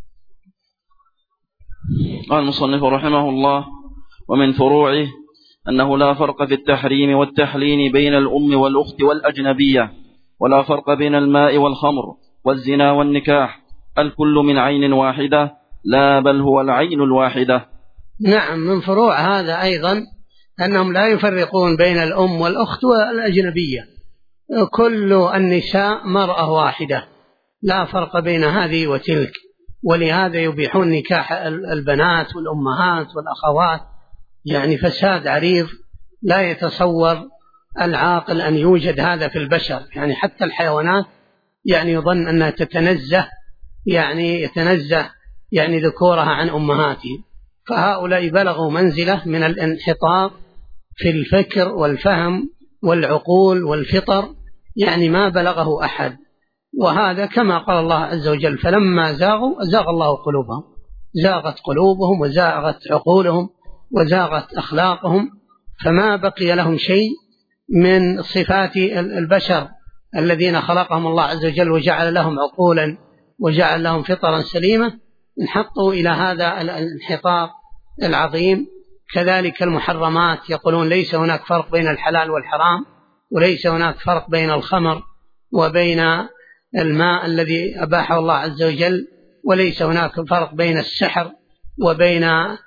قال المصنف رحمه الله: ومن فروعه أنه لا فرق في التحريم والتحليل بين الأم والأخت والأجنبية، ولا فرق بين الماء والخمر والزنا والنكاح، الكل من عين واحدة، لا بل هو العين الواحدة. نعم، من فروع هذا أيضا أنهم لا يفرقون بين الأم والأخت والأجنبية، كل النساء مرأة واحدة، لا فرق بين هذه وتلك. ولهذا يبيحون نكاح البنات والأمهات والأخوات، يعني فساد عريض لا يتصور العاقل أن يوجد هذا في البشر. يعني حتى الحيوانات يعني يظن أنها تتنزه، يعني يتنزه يعني ذكورها عن أمهاتهم، فهؤلاء بلغوا منزلة من الانحطاط في الفكر والفهم والعقول والفطر، يعني ما بلغه أحد. وهذا كما قال الله عز وجل: فلما زاغوا أزاغ الله قلوبهم. زاغت قلوبهم وزاغت عقولهم وزاغت أخلاقهم، فما بقي لهم شيء من صفات البشر الذين خلقهم الله عز وجل وجعل لهم عقولا وجعل لهم فطرا سليمة، انحطوا إلى هذا الانحطاط العظيم. كذلك المحرمات، يقولون ليس هناك فرق بين الحلال والحرام، وليس هناك فرق بين الخمر وبين الماء الذي أباحه الله عز وجل، وليس هناك فرق بين السحر وبين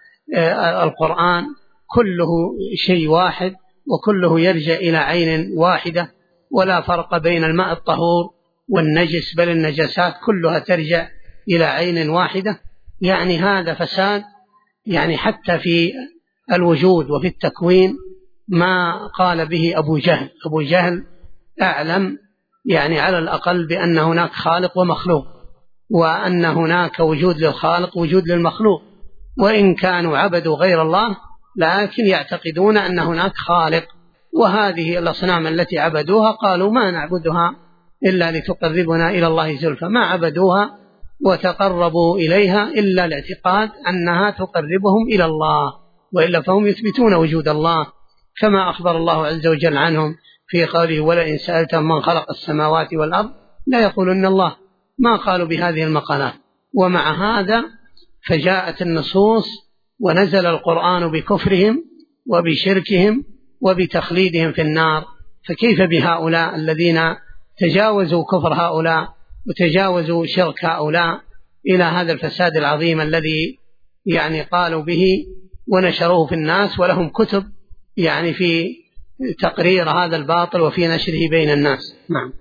القرآن، كله شيء واحد وكله يرجع إلى عين واحدة، ولا فرق بين الماء الطهور والنجس، بل النجاسات كلها ترجع إلى عين واحدة. يعني هذا فساد، يعني حتى في الوجود وفي التكوين ما قال به أبو جهل. أبو جهل أعلم يعني على الأقل بأن هناك خالق ومخلوق، وأن هناك وجود للخالق وجود للمخلوق، وإن كانوا عبدوا غير الله لكن يعتقدون أن هناك خالق. وهذه الأصنام التي عبدوها قالوا ما نعبدها إلا لتقربنا إلى الله زلفى، ما عبدوها وتقربوا إليها إلا الاعتقاد أنها تقربهم إلى الله، وإلا فهم يثبتون وجود الله، كما أخبر الله عز وجل عنهم في قوله: ولئن سألتهم من خلق السماوات والأرض لا يقولون الله. ما قالوا بهذه المقالات. ومع هذا فجاءت النصوص ونزل القرآن بكفرهم وبشركهم وبتخليدهم في النار. فكيف بهؤلاء الذين تجاوزوا كفر هؤلاء وتجاوزوا شرك هؤلاء إلى هذا الفساد العظيم الذي يعني قالوا به ونشروه في الناس، ولهم كتب يعني في تقرير هذا الباطل وفي نشره بين الناس. نعم.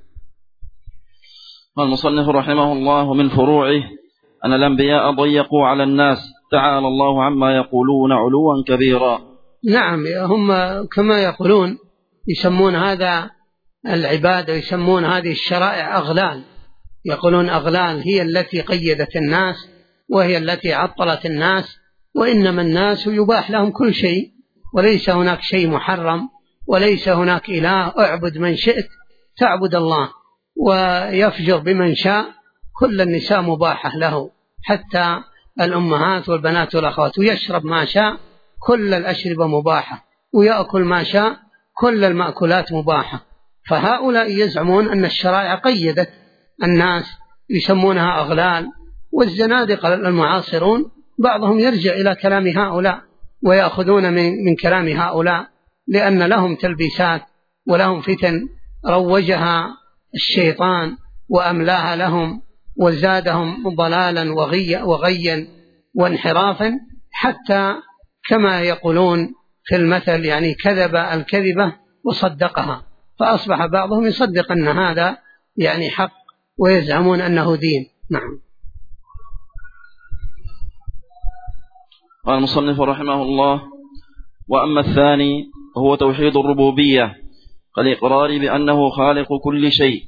المصنف رحمه الله: من فروعه أن الأنبياء ضيقوا على الناس، تعالى الله عما يقولون علوا كبيرا. نعم، هم كما يقولون يسمون هذا العبادة ويسمون هذه الشرائع أغلال، يقولون أغلال هي التي قيدت الناس وهي التي عطلت الناس، وإنما الناس يباح لهم كل شيء، وليس هناك شيء محرم، وليس هناك إله. اعبد من شئت تعبد الله، ويفجر بمن شاء. كل النساء مباحة له، حتى الأمهات والبنات والأخوات، ويشرب ما شاء، كل الأشربة مباحة، ويأكل ما شاء، كل المأكولات مباحة. فهؤلاء يزعمون أن الشرائع قيدت الناس، يسمونها أغلال. والزنادقة المعاصرون بعضهم يرجع إلى كلام هؤلاء ويأخذون من كلام هؤلاء، لأن لهم تلبيسات ولهم فتن روجها الشيطان وأملاها لهم وزادهم ضلالا وغيا وانحرافا، حتى كما يقولون في المثل يعني كذب الكذبة وصدقها، فأصبح بعضهم يصدق أن هذا يعني حق ويزعمون أنه دين. نعم. قال المصنف رحمه الله: وأما الثاني هو توحيد الربوبية، كالإقرار بأنه خالق كل شيء،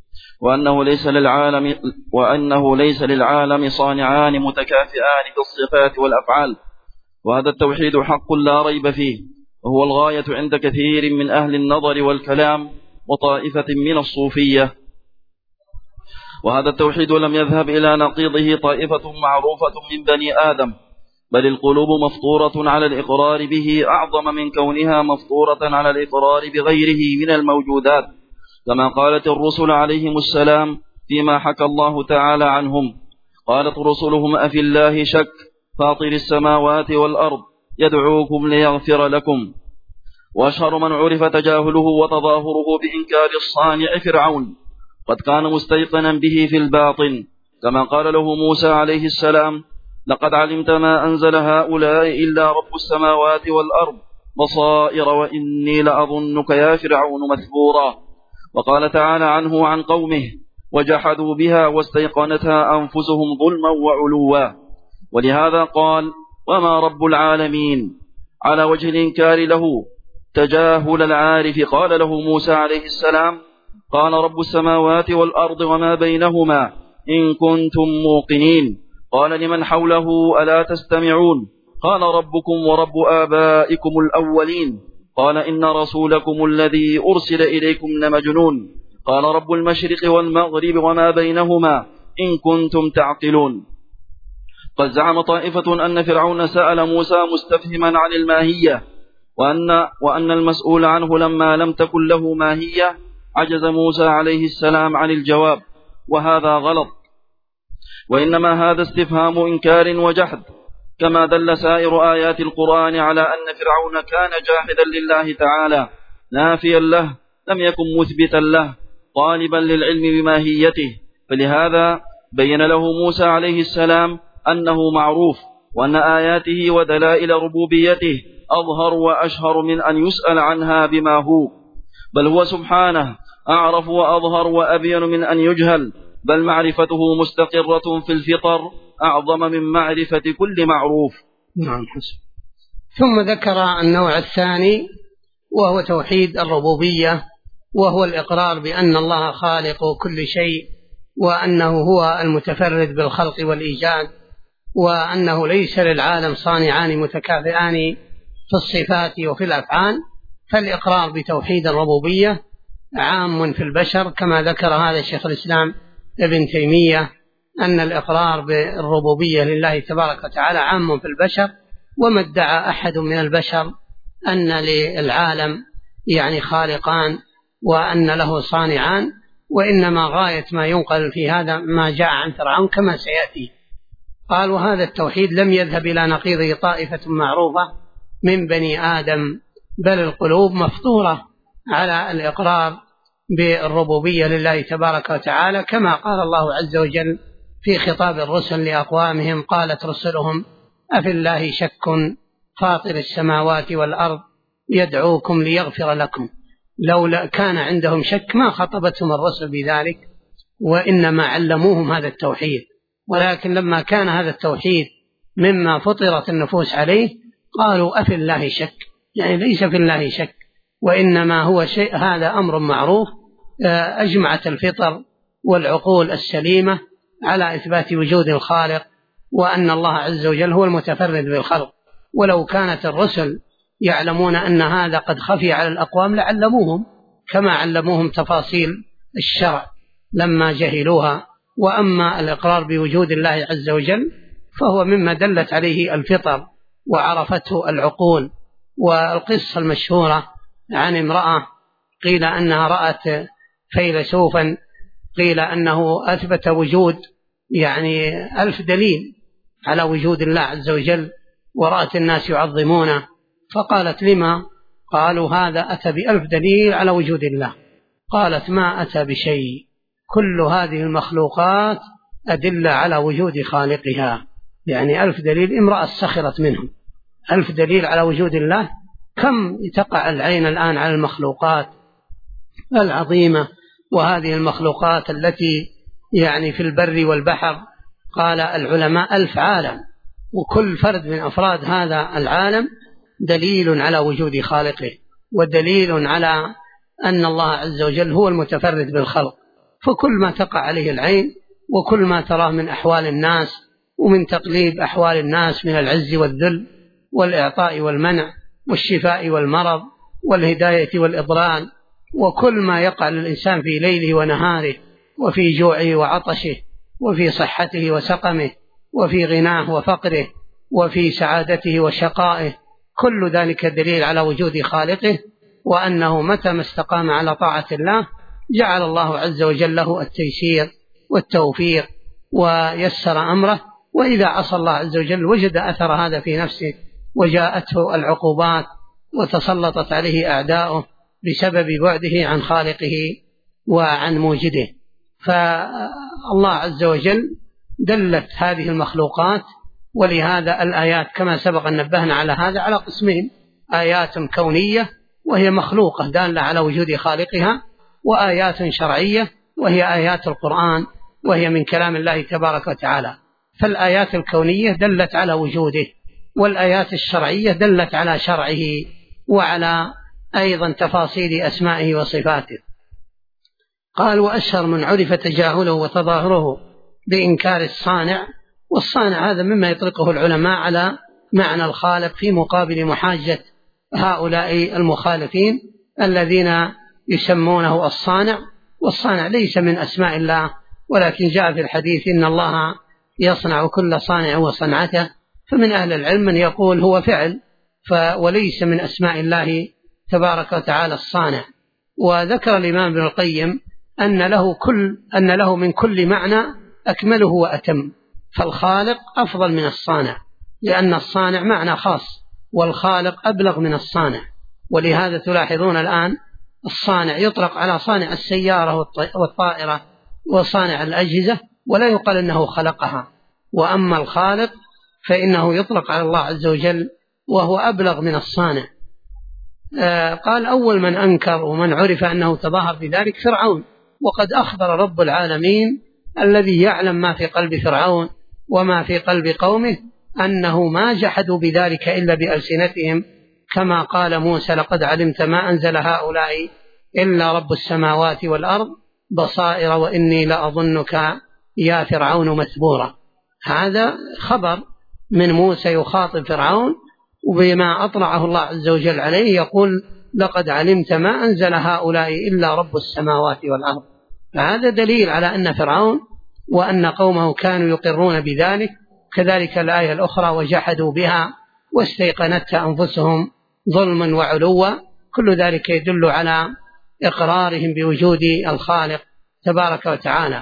وأنه ليس للعالم صانعان متكافئان في الصفات والأفعال. وهذا التوحيد حق لا ريب فيه، وهو الغاية عند كثير من أهل النظر والكلام وطائفة من الصوفية. وهذا التوحيد لم يذهب إلى نقيضه طائفة معروفة من بني آدم، بل القلوب مفطورة على الإقرار به أعظم من كونها مفطورة على الإقرار بغيره من الموجودات، كما قالت الرسل عليهم السلام فيما حكى الله تعالى عنهم: قالت رسلهم أفي الله شك فاطر السماوات والأرض يدعوكم ليغفر لكم. وأشهر من عرف تجاهله وتظاهره بإنكار الصانع فرعون، قد كان مستيقنا به في الباطن، كما قال له موسى عليه السلام: لقد علمت ما أنزل هؤلاء إلا رب السماوات والأرض بصائر وإني لأظنك يا فرعون مثبورا. وقال تعالى عنه عن قومه: وجحدوا بها واستيقنتها أنفسهم ظلما وعلوا. ولهذا قال: وما رب العالمين، على وجه الإنكار له تجاهل العارف. قال له موسى عليه السلام: قال رب السماوات والأرض وما بينهما إن كنتم موقنين. قال لمن حوله: ألا تستمعون؟ قال ربكم ورب آبائكم الأولين قال إن رسولكم الذي أرسل إليكم لمجنون قال رب المشرق والمغرب وما بينهما إن كنتم تعقلون. قد زعم طائفة أن فرعون سأل موسى مستفهما عن الماهية وأن المسؤول عنه لما لم تكن له ماهية عجز موسى عليه السلام عن الجواب، وهذا غلط، وإنما هذا استفهام إنكار وجحد، كما دل سائر آيات القرآن على أن فرعون كان جاحدا لله تعالى نافيا له لم يكن مثبتا له طالبا للعلم بماهيته، فلهذا بين له موسى عليه السلام أنه معروف وأن آياته ودلائل ربوبيته أظهر وأشهر من أن يسأل عنها بما هو، بل هو سبحانه أعرف وأظهر وأبين من أن يجهل، بل معرفته مستقرة في الفطر أعظم من معرفة كل معروف. نعم. ثم ذكر النوع الثاني وهو توحيد الربوبية، وهو الإقرار بأن الله خالق كل شيء، وأنه هو المتفرد بالخلق والإيجاد، وأنه ليس للعالم صانعان متكافئان في الصفات وفي الأفعال. فالإقرار بتوحيد الربوبية عام في البشر، كما ذكر هذا الشيخ الإسلام ابن تيمية أن الإقرار بالربوبية لله تبارك وتعالى عام في البشر، وما ادعى أحد من البشر أن للعالم يعني خالقان وأن له صانعان، وإنما غاية ما ينقل في هذا ما جاء عن فرعون كما سيأتي. قال: وهذا التوحيد لم يذهب إلى نقيضه طائفة معروفة من بني آدم، بل القلوب مفطورة على الإقرار بالربوبية لله تبارك وتعالى، كما قال الله عز وجل في خطاب الرسل لأقوامهم: قالت رسلهم أفي الله شك فاطر السماوات والأرض يدعوكم ليغفر لكم. لولا كان عندهم شك ما خطبتهم الرسل بذلك، وإنما علموهم هذا التوحيد، ولكن لما كان هذا التوحيد مما فطرت النفوس عليه قالوا أفي الله شك، يعني ليس في الله شك، وإنما هو شيء، هذا أمر معروف. أجمعت الفطر والعقول السليمة على إثبات وجود الخالق، وأن الله عز وجل هو المتفرد بالخلق. ولو كانت الرسل يعلمون أن هذا قد خفي على الأقوام لعلموهم، كما علموهم تفاصيل الشرع لما جهلوها. وأما الإقرار بوجود الله عز وجل فهو مما دلت عليه الفطر وعرفته العقول. والقصة المشهورة عن امرأة قيل أنها رأت فيلسوفا، قيل أنه أثبت وجود يعني 1000 دليل على وجود الله عز وجل، ورأت الناس يعظمونه، فقالت: لما؟ قالوا: هذا أتى ب1000 دليل على وجود الله. قالت: ما أتى بشيء، كل هذه المخلوقات أدلة على وجود خالقها. يعني 1000 دليل، امرأة سخرت منهم. 1000 دليل على وجود الله. كم تقع العين الآن على المخلوقات العظيمة، وهذه المخلوقات التي يعني في البر والبحر. قال العلماء 1000 عالم، وكل فرد من أفراد هذا العالم دليل على وجود خالقه، ودليل على أن الله عز وجل هو المتفرد بالخلق. فكل ما تقع عليه العين وكل ما تراه من أحوال الناس ومن تقليب أحوال الناس من العز والذل والإعطاء والمنع والشفاء والمرض والهداية والإضلال، وكل ما يقع للإنسان في ليله ونهاره، وفي جوعه وعطشه، وفي صحته وسقمه، وفي غناه وفقره، وفي سعادته وشقائه، كل ذلك دليل على وجود خالقه، وأنه متى ما استقام على طاعة الله جعل الله عز وجل له التيسير والتوفيق ويسر أمره، وإذا عصى الله عز وجل وجد أثر هذا في نفسه وجاءته العقوبات وتسلطت عليه أعداؤه بسبب بعده عن خالقه وعن موجده. فالله عز وجل دلت هذه المخلوقات، ولهذا الآيات كما سبق أن نبهنا على هذا على قسمين: آيات كونية وهي مخلوقة دالة على وجود خالقها، وآيات شرعية وهي آيات القرآن وهي من كلام الله تبارك وتعالى. فالآيات الكونية دلت على وجوده، والآيات الشرعية دلت على شرعه وعلى أيضا تفاصيل أسمائه وصفاته. قال: وأشهر من عرف تجاهله وتظاهره بإنكار الصانع. والصانع هذا مما يطلقه العلماء على معنى الخالق في مقابل محاجة هؤلاء المخالفين الذين يسمونه الصانع، والصانع ليس من أسماء الله، ولكن جاء في الحديث إن الله يصنع كل صانع وصنعته، فمن أهل العلم من يقول هو فعل وليس من أسماء الله تبارك وتعالى الصانع. وذكر الإمام ابن القيم أن له من كل معنى أكمله وأتم، فالخالق أفضل من الصانع، لأن الصانع معنى خاص والخالق أبلغ من الصانع. ولهذا تلاحظون الآن الصانع يطلق على صانع السيارة والطائرة وصانع الأجهزة، ولا يقال أنه خلقها. وأما الخالق فإنه يطلق على الله عز وجل وهو أبلغ من الصانع. قال أول من أنكر ومن عرف أنه تظاهر بذلك فرعون، وقد أخبر رب العالمين الذي يعلم ما في قلب فرعون وما في قلب قومه أنه ما جحدوا بذلك إلا بألسنتهم، كما قال موسى لقد علمت ما أنزل هؤلاء إلا رب السماوات والأرض بصائر وإني لأظنك يا فرعون مثبورا. هذا خبر من موسى يخاطب فرعون وبما أطلعه الله عز وجل عليه، يقول لقد علمت ما أنزل هؤلاء إلا رب السماوات والأرض. فهذا دليل على أن فرعون وأن قومه كانوا يقرون بذلك. كذلك الآية الأخرى وجحدوا بها واستيقنتها أنفسهم ظلما وعلوا، كل ذلك يدل على إقرارهم بوجود الخالق تبارك وتعالى.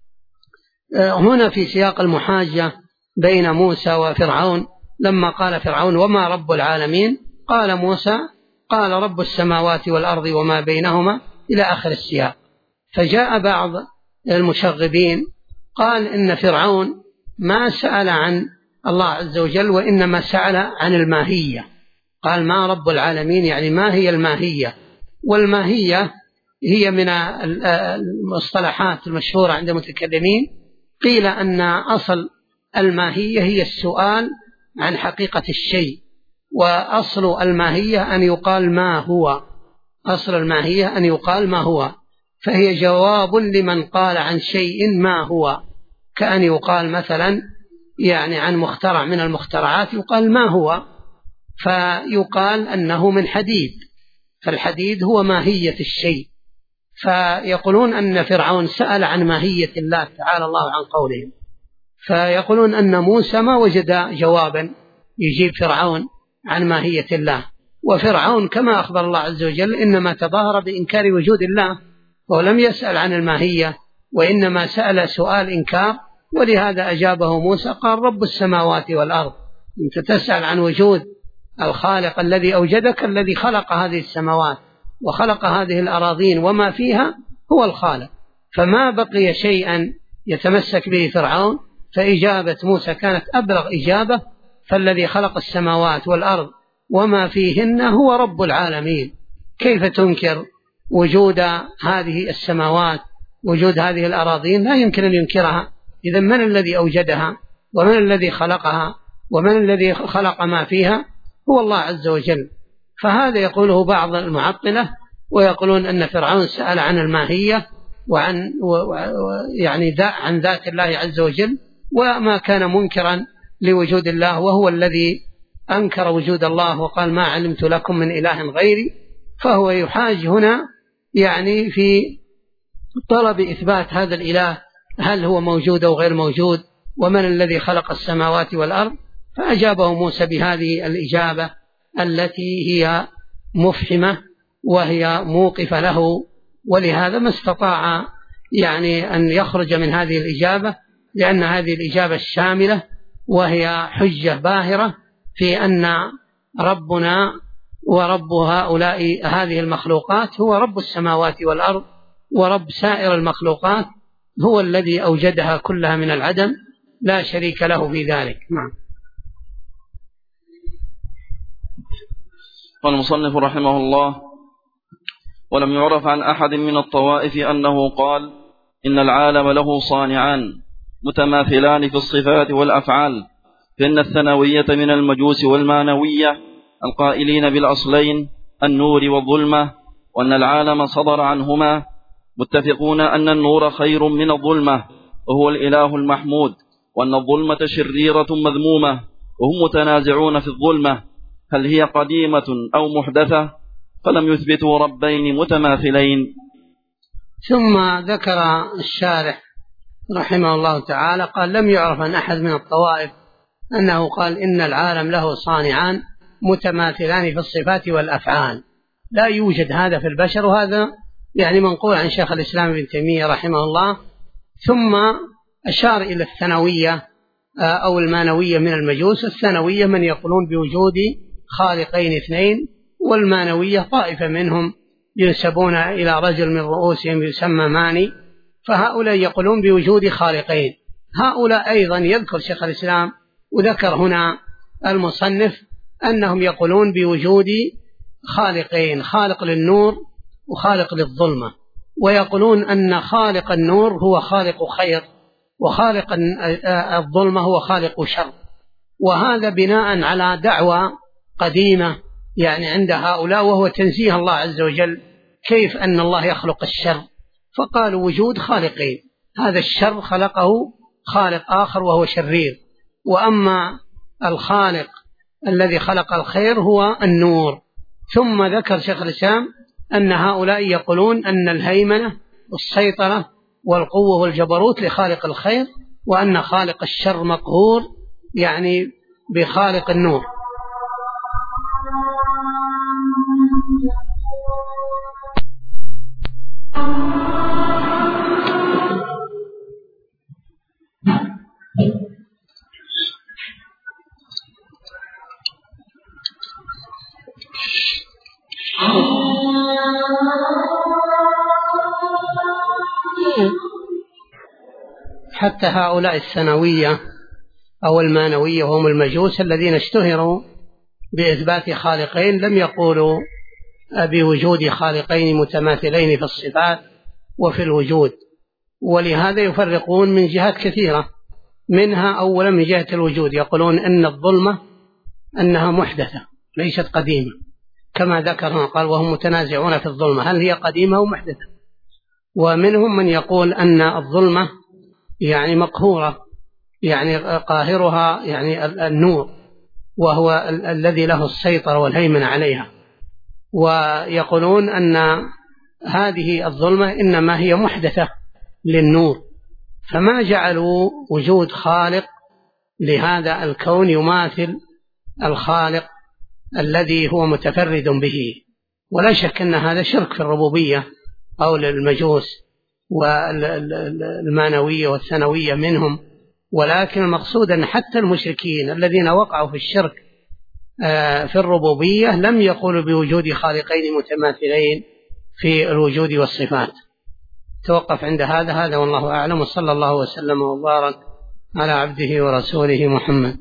هنا في سياق المحاجة بين موسى وفرعون لما قال فرعون وما رب العالمين، قال موسى قال رب السماوات والأرض وما بينهما إلى آخر السياق. فجاء بعض المشغبين قال إن فرعون ما سأل عن الله عز وجل وإنما سأل عن الماهية، قال ما رب العالمين يعني ما هي الماهية. والماهية هي من المصطلحات المشهورة عند المتكلمين، قيل أن أصل الماهية هي السؤال عن حقيقة الشيء، وأصل الماهية أن يقال ما هو، أصل الماهية أن يقال ما هو، فهي جواب لمن قال عن شيء ما هو، كأن يقال مثلا يعني عن مخترع من المخترعات يقال ما هو، فيقال أنه من حديد، فالحديد هو ماهية الشيء. فيقولون أن فرعون سأل عن ماهية الله تعالى الله عن قولهم، فيقولون أن موسى ما وجد جوابا يجيب فرعون عن ماهية الله، وفرعون كما أخبر الله عز وجل إنما تظاهر بإنكار وجود الله، ولم يسأل عن الماهية وإنما سأل سؤال إنكار، ولهذا أجابه موسى قال رب السماوات والأرض. أنت تسأل عن وجود الخالق الذي أوجدك، الذي خلق هذه السماوات وخلق هذه الأراضين وما فيها، هو الخالق. فما بقي شيئا يتمسك به فرعون، فإجابة موسى كانت أبلغ إجابة، فالذي خلق السماوات والأرض وما فيهن هو رب العالمين. كيف تنكر وجود هذه السماوات وجود هذه الأراضين؟ لا يمكن أن ينكرها. إذا من الذي أوجدها ومن الذي خلقها ومن الذي خلق ما فيها؟ هو الله عز وجل. فهذا يقوله بعض المعطلة، ويقولون أن فرعون سأل عن الماهية وعن يعني عن ذات الله عز وجل، وما كان منكرا لوجود الله، وهو الذي أنكر وجود الله وقال ما علمت لكم من إله غيري. فهو يحاج هنا يعني في طلب إثبات هذا الإله، هل هو موجود أو غير موجود، ومن الذي خلق السماوات والأرض. فأجابه موسى بهذه الإجابة التي هي مفحمة وهي موقفة له، ولهذا ما استطاع يعني أن يخرج من هذه الإجابة، لأن هذه الإجابة الشاملة وهي حجة باهرة في أن ربنا ورب هؤلاء هذه المخلوقات هو رب السماوات والأرض ورب سائر المخلوقات، هو الذي أوجدها كلها من العدم، لا شريك له في ذلك. نعم. قال المصنف رحمه الله: ولم يعرف عن أحد من الطوائف أنه قال إن العالم له صانعان متماثلان في الصفات والأفعال، فإن الثانوية من المجوس والمانوية القائلين بالأصلين النور والظلمة، وأن العالم صدر عنهما، متفقون أن النور خير من الظلمة وهو الإله المحمود، وأن الظلمة شريرة مذمومة وهم متنازعون في الظلمة هل هي قديمة أو محدثة، فلم يثبتوا ربين متماثلين. ثم ذكر الشارح رحمه الله تعالى قال: لم يعرف عن أحد من الطوائف أنه قال إن العالم له صانعان متماثلان في الصفات والأفعال، لا يوجد هذا في البشر، وهذا يعني منقول عن شيخ الإسلام ابن تيمية رحمه الله. ثم أشار إلى الثانوية أو المانوية من المجوس. الثانوية من يقولون بوجود خالقين اثنين، والمانوية طائفة منهم ينسبون إلى رجل من رؤوسهم يسمى ماني، فهؤلاء يقولون بوجود خالقين. هؤلاء أيضا يذكر شيخ الإسلام وذكر هنا المصنف أنهم يقولون بوجود خالقين، خالق للنور وخالق للظلمة، ويقولون أن خالق النور هو خالق خير، وخالق الظلمة هو خالق شر. وهذا بناء على دعوة قديمة يعني عند هؤلاء، وهو تنزيه الله عز وجل كيف أن الله يخلق الشر، فقالوا وجود خالقين، هذا الشر خلقه خالق آخر وهو شرير، وأما الخالق الذي خلق الخير هو النور. ثم ذكر شيخ الإسلام أن هؤلاء يقولون أن الهيمنة والسيطرة والقوة والجبروت لخالق الخير، وأن خالق الشر مقهور يعني بخالق النور. حتى هؤلاء الثانوية أو المانوية وهم المجوس الذين اشتهروا بإثبات خالقين لم يقولوا بوجود خالقين متماثلين في الصفات وفي الوجود، ولهذا يفرقون من جهات كثيرة، منها أولا من جهة الوجود يقولون أن الظلمة أنها محدثة ليست قديمة، كما ذكر قال وهم متنازعون في الظلمة هل هي قديمة أو محدثة. ومنهم من يقول أن الظلمة يعني مقهورة، يعني قاهرها يعني النور، وهو الذي له السيطرة والهيمنة عليها. ويقولون أن هذه الظلمة إنما هي محدثة للنور، فما جعلوا وجود خالق لهذا الكون يماثل الخالق الذي هو متفرد به. ولا شك أن هذا شرك في الربوبية أو للمجوس والمانوية والثانوية منهم، ولكن المقصود أن حتى المشركين الذين وقعوا في الشرك في الربوبية لم يقولوا بوجود خالقين متماثلين في الوجود والصفات. توقف عند هذا والله أعلم، وصلى الله وسلم وبارك على عبده ورسوله محمد.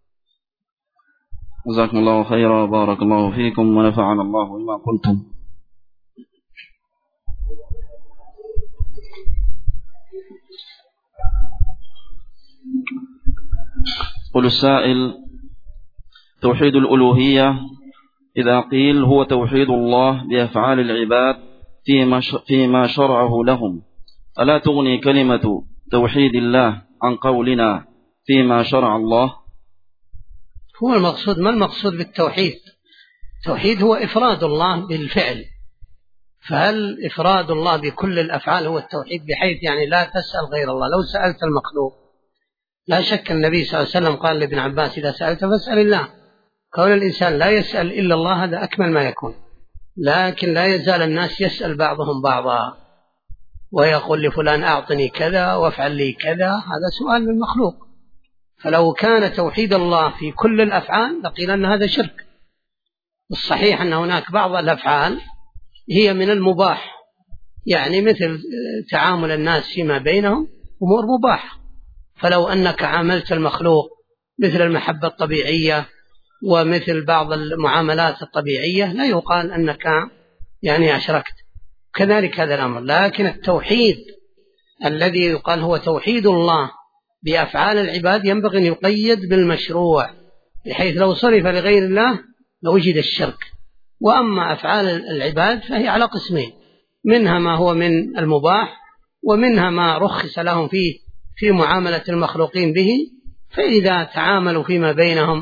جزاكم الله خيرا وبارك الله فيكم ونفعنا الله بما قلتم. قل السائل: توحيد الألوهية إذا قيل هو توحيد الله بأفعال العباد فيما شرعه لهم، ألا تغني كلمة توحيد الله عن قولنا فيما شرع الله؟ هو المقصود، ما المقصود بالتوحيد؟ التوحيد هو إفراد الله بالفعل، فهل إفراد الله بكل الأفعال هو التوحيد، بحيث يعني لا تسأل غير الله؟ لو سألت المخلوق، لا شك النبي صلى الله عليه وسلم قال لابن عباس إذا سألت فاسأل الله. كون الإنسان لا يسأل إلا الله هذا أكمل ما يكون، لكن لا يزال الناس يسأل بعضهم بعضا ويقول لفلان أعطني كذا وافعل لي كذا، هذا سؤال للمخلوق. فلو كان توحيد الله في كل الأفعال لقيل أن هذا شرك. الصحيح أن هناك بعض الأفعال هي من المباح، يعني مثل تعامل الناس فيما بينهم أمور مباحة، فلو أنك عاملت المخلوق مثل المحبة الطبيعية ومثل بعض المعاملات الطبيعية لا يقال أنك يعني أشركت. كذلك هذا الأمر. لكن التوحيد الذي يقال هو توحيد الله بأفعال العباد ينبغي أن يقيد بالمشروع، بحيث لو صرف لغير الله لوجد الشرك. وأما أفعال العباد فهي على قسمين، منها ما هو من المباح ومنها ما رخص لهم فيه في معاملة المخلوقين به، فإذا تعاملوا فيما بينهم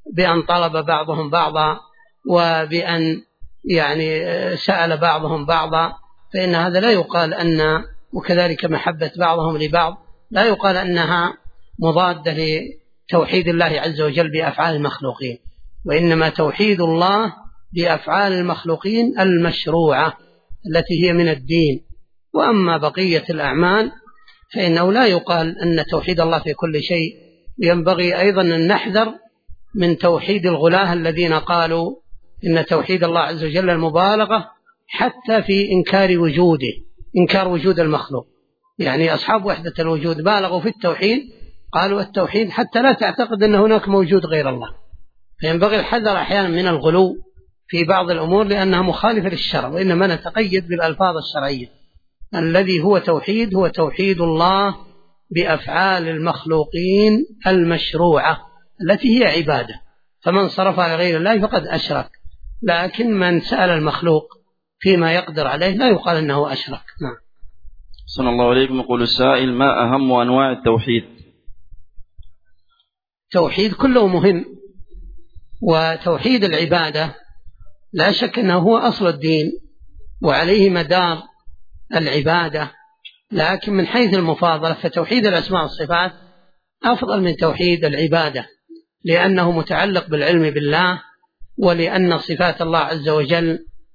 بأن طلب بعضهم بعضا وبأن يعني سأل بعضهم بعضا، فإن هذا لا يقال أن، وكذلك محبة بعضهم لبعض لا يقال أنها مضادة لتوحيد الله عز وجل بأفعال المخلوقين، وإنما توحيد الله بأفعال المخلوقين المشروعة التي هي من الدين. وأما بقية الأعمال فإنه لا يقال أن توحيد الله في كل شيء. ينبغي أيضا أن نحذر من توحيد الغلاة الذين قالوا إن توحيد الله عز وجل المبالغة حتى في إنكار وجوده، إنكار وجود المخلوق. يعني أصحاب وحدة الوجود بالغوا في التوحيد، قالوا التوحيد حتى لا تعتقد أن هناك موجود غير الله. فينبغي الحذر أحيانا من الغلو في بعض الأمور لأنها مخالفة للشرع، وإنما نتقيد بالألفاظ الشرعية. الذي هو توحيد هو توحيد الله بأفعال المخلوقين المشروعة التي هي عبادة، فمن صرفها لغير الله فقد أشرك. لكن من سأل المخلوق فيما يقدر عليه لا يقال أنه أشرك. نعم. صلى الله عليكم. يقول السائل: ما أهم أنواع التوحيد؟ توحيد كله مهم، وتوحيد العبادة لا شك أنه هو أصل الدين وعليه مدار العبادة، لكن من حيث المفاضلة فتوحيد الأسماء والصفات أفضل من توحيد العبادة، لأنه متعلق بالعلم بالله، ولأن صفات الله عز وجل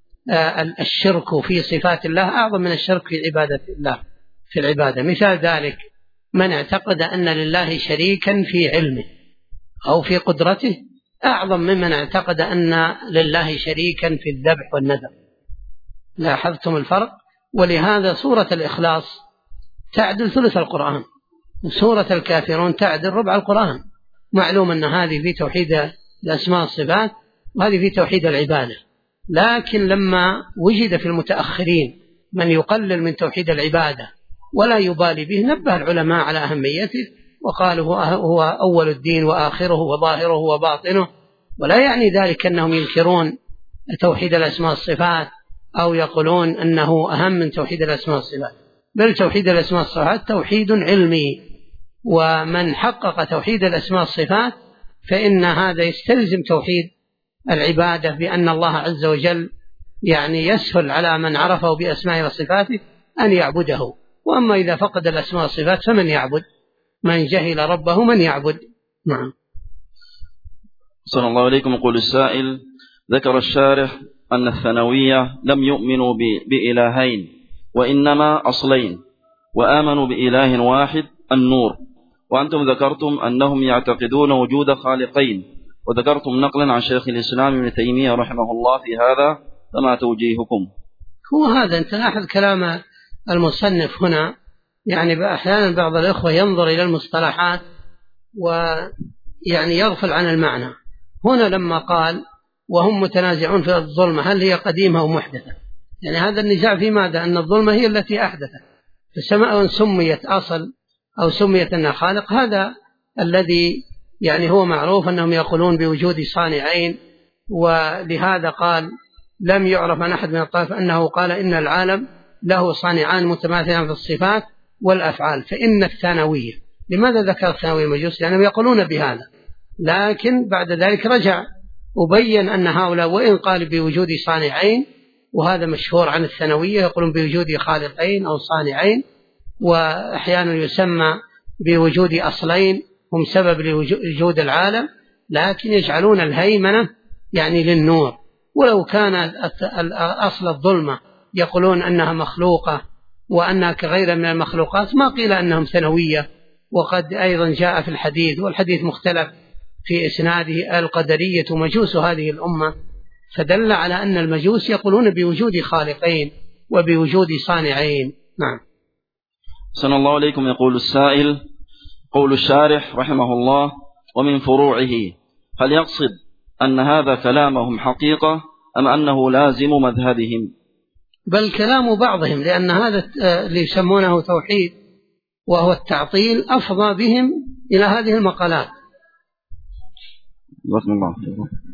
الشرك في صفات الله أعظم من الشرك في عبادة الله في العبادة. مثال ذلك من اعتقد أن لله شريكا في علمه أو في قدرته أعظم ممن اعتقد أن لله شريكا في الذبح والنذر. لاحظتم الفرق؟ ولهذا سورة الإخلاص تعدل ثلث القرآن، سورة الكافرون تعدل ربع القرآن. معلوم أن هذه في توحيد الأسماء والصفات وهذه في توحيد العبادة، لكن لما وجد في المتأخرين من يقلل من توحيد العبادة ولا يبالي به نبه العلماء على أهميته وقالوا هو أول الدين وآخره وظاهره وباطنه، ولا يعني ذلك أنهم ينكرون توحيد الأسماء والصفات أو يقولون أنه أهم من توحيد الأسماء والصفات، بل توحيد الأسماء والصفات توحيد علمي، ومن حقق توحيد الأسماء والصفات فإن هذا يستلزم توحيد العبادة، بأن الله عز وجل يعني يسهل على من عرفه بأسمائه وصفاته أن يعبده. وأما إذا فقد الأسماء والصفات فمن يعبد؟ من جهل ربه من يعبد؟ نعم. صلى الله عليكم. يقول السائل: ذكر الشارح أن الثانوية لم يؤمنوا بإلهين وإنما أصلين، وآمنوا بإله واحد النور، وأنتم ذكرتم أنهم يعتقدون وجود خالقين، وذكرتم نقلا عن شيخ الإسلام ابن تيمية رحمه الله في هذا، فما توجيهكم؟ هو هذا، أنت لاحظ كلام المصنف هنا، يعني أحيانا بعض الإخوة ينظر إلى المصطلحات ويعني يغفل عن المعنى. هنا لما قال وهم متنازعون في الظلمة هل هي قديمة أو محدثة، يعني هذا النزاع في ماذا؟ أن الظلمة هي التي أحدثت، فسواء سميت أصل أو سميت أنها خالق، هذا الذي يعني هو معروف أنهم يقولون بوجود صانعين. ولهذا قال لم يعرف عن أحد من الطائفة أنه قال إن العالم له صانعان متماثلان في الصفات والأفعال. فإن الثانوية، لماذا ذكر الثانوية المجوس؟ لأنهم يقولون بهذا، لكن بعد ذلك رجع وبين أن هؤلاء وإن قال بوجود صانعين، وهذا مشهور عن الثانوية، يقولون بوجود خالقين أو صانعين، وأحيانا يسمى بوجود أصلين هم سبب لوجود العالم، لكن يجعلون الهيمنة يعني للنور. ولو كان أصل الظلمة يقولون أنها مخلوقة وأنها كغيرها من المخلوقات ما قيل أنهم ثانوية. وقد أيضا جاء في الحديث، والحديث مختلف في إسناده، القدرية مجوس هذه الأمة، فدل على أن المجوس يقولون بوجود خالقين وبوجود صانعين. نعم. صلى الله عليكم. يقول السائل: قول الشارح رحمه الله ومن فروعه، هل يقصد أن هذا كلامهم حقيقة أم أنه لازم مذهبهم؟ بل كلام بعضهم، لأن هذا اللي يسمونه توحيد وهو التعطيل أفضى بهم إلى هذه المقالات. بسم الله.